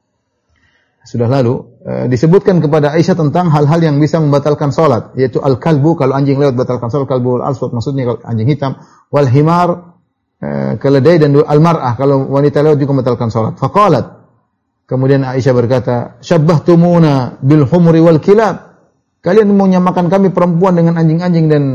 Sudah lalu e, disebutkan kepada Aisyah tentang hal-hal yang bisa membatalkan salat, yaitu al-kalbu, kalau anjing lewat batalkan salat, kalbu al-aswad maksudnya kalau anjing hitam, wal himar, e, keledai, dan al-mar'ah kalau wanita lewat juga membatalkan salat. Faqalat, kemudian Aisyah berkata, syabbahtumuna bil humri wal kilab. Kalian mau menyamakan kami perempuan dengan anjing-anjing dan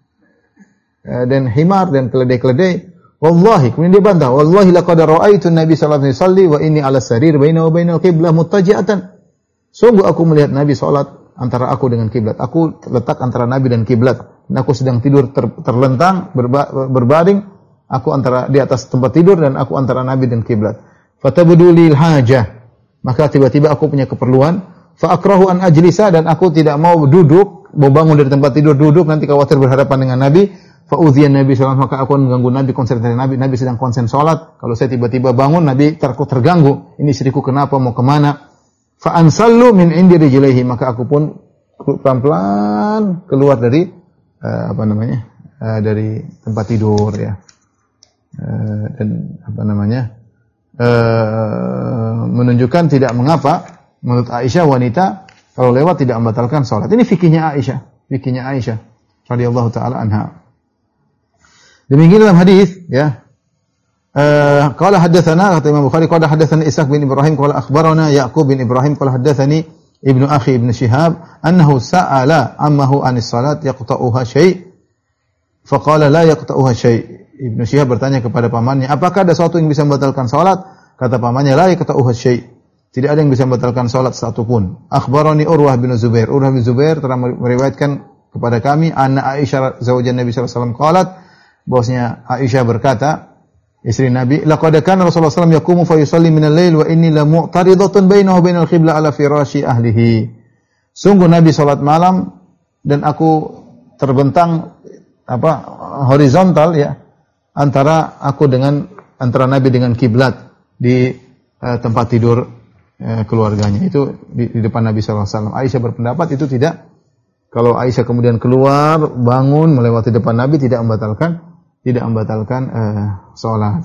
dan himar dan keledai-keledai. Wallahi, kemudian dia bantah, wallahi laqad ra'aitu Nabi sallallahu alaihi wasallam wa inni ala sarir baina wa bainal qiblah muttaji'atan. Sungguh aku melihat Nabi salat antara aku dengan kiblat. Aku letak antara Nabi dan kiblat. Dan aku sedang tidur ter, terlentang berba, berbaring. Aku antara di atas tempat tidur dan aku antara Nabi dan kiblat. Fatabdu lil hajah. Maka tiba-tiba aku punya keperluan. Fa akrahu an ajlisa, dan aku tidak mau duduk, mau bangun dari tempat tidur duduk, nanti khawatir berhadapan dengan Nabi. Fa udhiyan Nabi sallallahu alaihi wasallam, maka aku mengganggu Nabi, konsentrasi Nabi. Nabi sedang konsen salat. Kalau saya tiba-tiba bangun, Nabi takut terganggu. Ini istriku kenapa, mau kemana? Fa ansallu min indi rijlaihi, maka aku pun pelan-pelan keluar dari uh, apa namanya? Uh, dari tempat tidur, ya. Uh, dan apa namanya? Uh, menunjukkan tidak mengapa menurut Aisyah wanita kalau lewat tidak membatalkan salat. Ini fikihnya Aisyah, fikihnya Aisyah radhiyallahu taala anha. Demikian dalam hadis, ya. Eh, qala haddatsana, kata Imam Bukhari, qala haddatsani Ishaq bin Ibrahim, qala akhbarana Yaqub bin Ibrahim, qala haddatsani ibnu akhi ibnu Shihab annahu sa'ala ammahu anis salat yaqta'uha syai'. Faqala la yaqta'uha syai'. Ibnu Shihab bertanya kepada pamannya, apakah ada sesuatu yang bisa membatalkan salat? Kata pamannya, la yaqta'uha syai'. Tidak ada yang bisa membatalkan salat satu pun. Akhbarani Urwah bin Zubair. Urwah bin Zubair telah meriwayatkan kepada kami anna Aisyah zaujan Nabi sallallahu alaihi wasallam qalat, bahwasanya Aisyah berkata, istri Nabi, laqad kana Rasulullah sallallahu alaihi wasallam yaqumu fa yusalli min al-lail wa inni la mu'taridatun bainahu wa bainal qiblah ala firashi ahlihi. Sungguh Nabi salat malam dan aku terbentang apa horizontal, ya, antara aku dengan antara Nabi dengan kiblat di uh, tempat tidur keluarganya, itu di, di depan Nabi sallallahu alaihi wasallam. Aisyah berpendapat itu tidak, kalau Aisyah kemudian keluar bangun melewati depan Nabi tidak membatalkan tidak membatalkan uh, salat.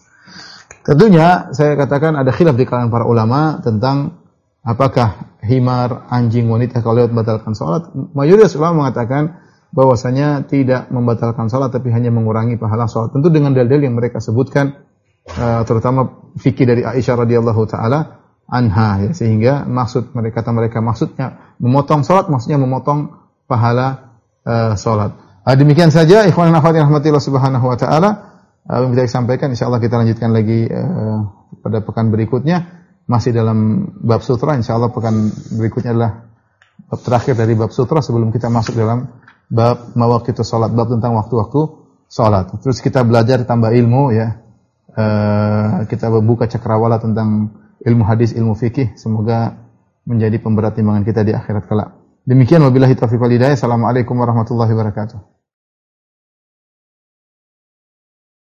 Tentunya saya katakan ada khilaf di kalangan para ulama tentang apakah himar, anjing wanita kalau lewat membatalkan salat. Mayoritas ulama mengatakan bahwasanya tidak membatalkan salat tapi hanya mengurangi pahala salat. Tentu dengan dalil yang mereka sebutkan, uh, terutama fikih dari Aisyah radhiyallahu taala anha, ya, sehingga maksud mereka kata mereka maksudnya memotong salat, maksudnya memotong pahala uh, salat. Uh, demikian saja ikhwan dan akhwat yang rahmatillah subhanahu wa taala, uh, yang kita sampaikan. Insyaallah kita lanjutkan lagi uh, pada pekan berikutnya, masih dalam bab sutra. Insyaallah pekan berikutnya adalah bab terakhir dari bab sutra sebelum kita masuk dalam bab mawaqitus salat, bab tentang waktu-waktu salat. Terus kita belajar tambah ilmu, ya. Uh, kita membuka cakrawala tentang ilmu hadis, ilmu fikih, semoga menjadi pemberat timbangan kita di akhirat kelak. Demikian wabillahi taufiq wal hidayah. Assalamualaikum warahmatullahi wabarakatuh.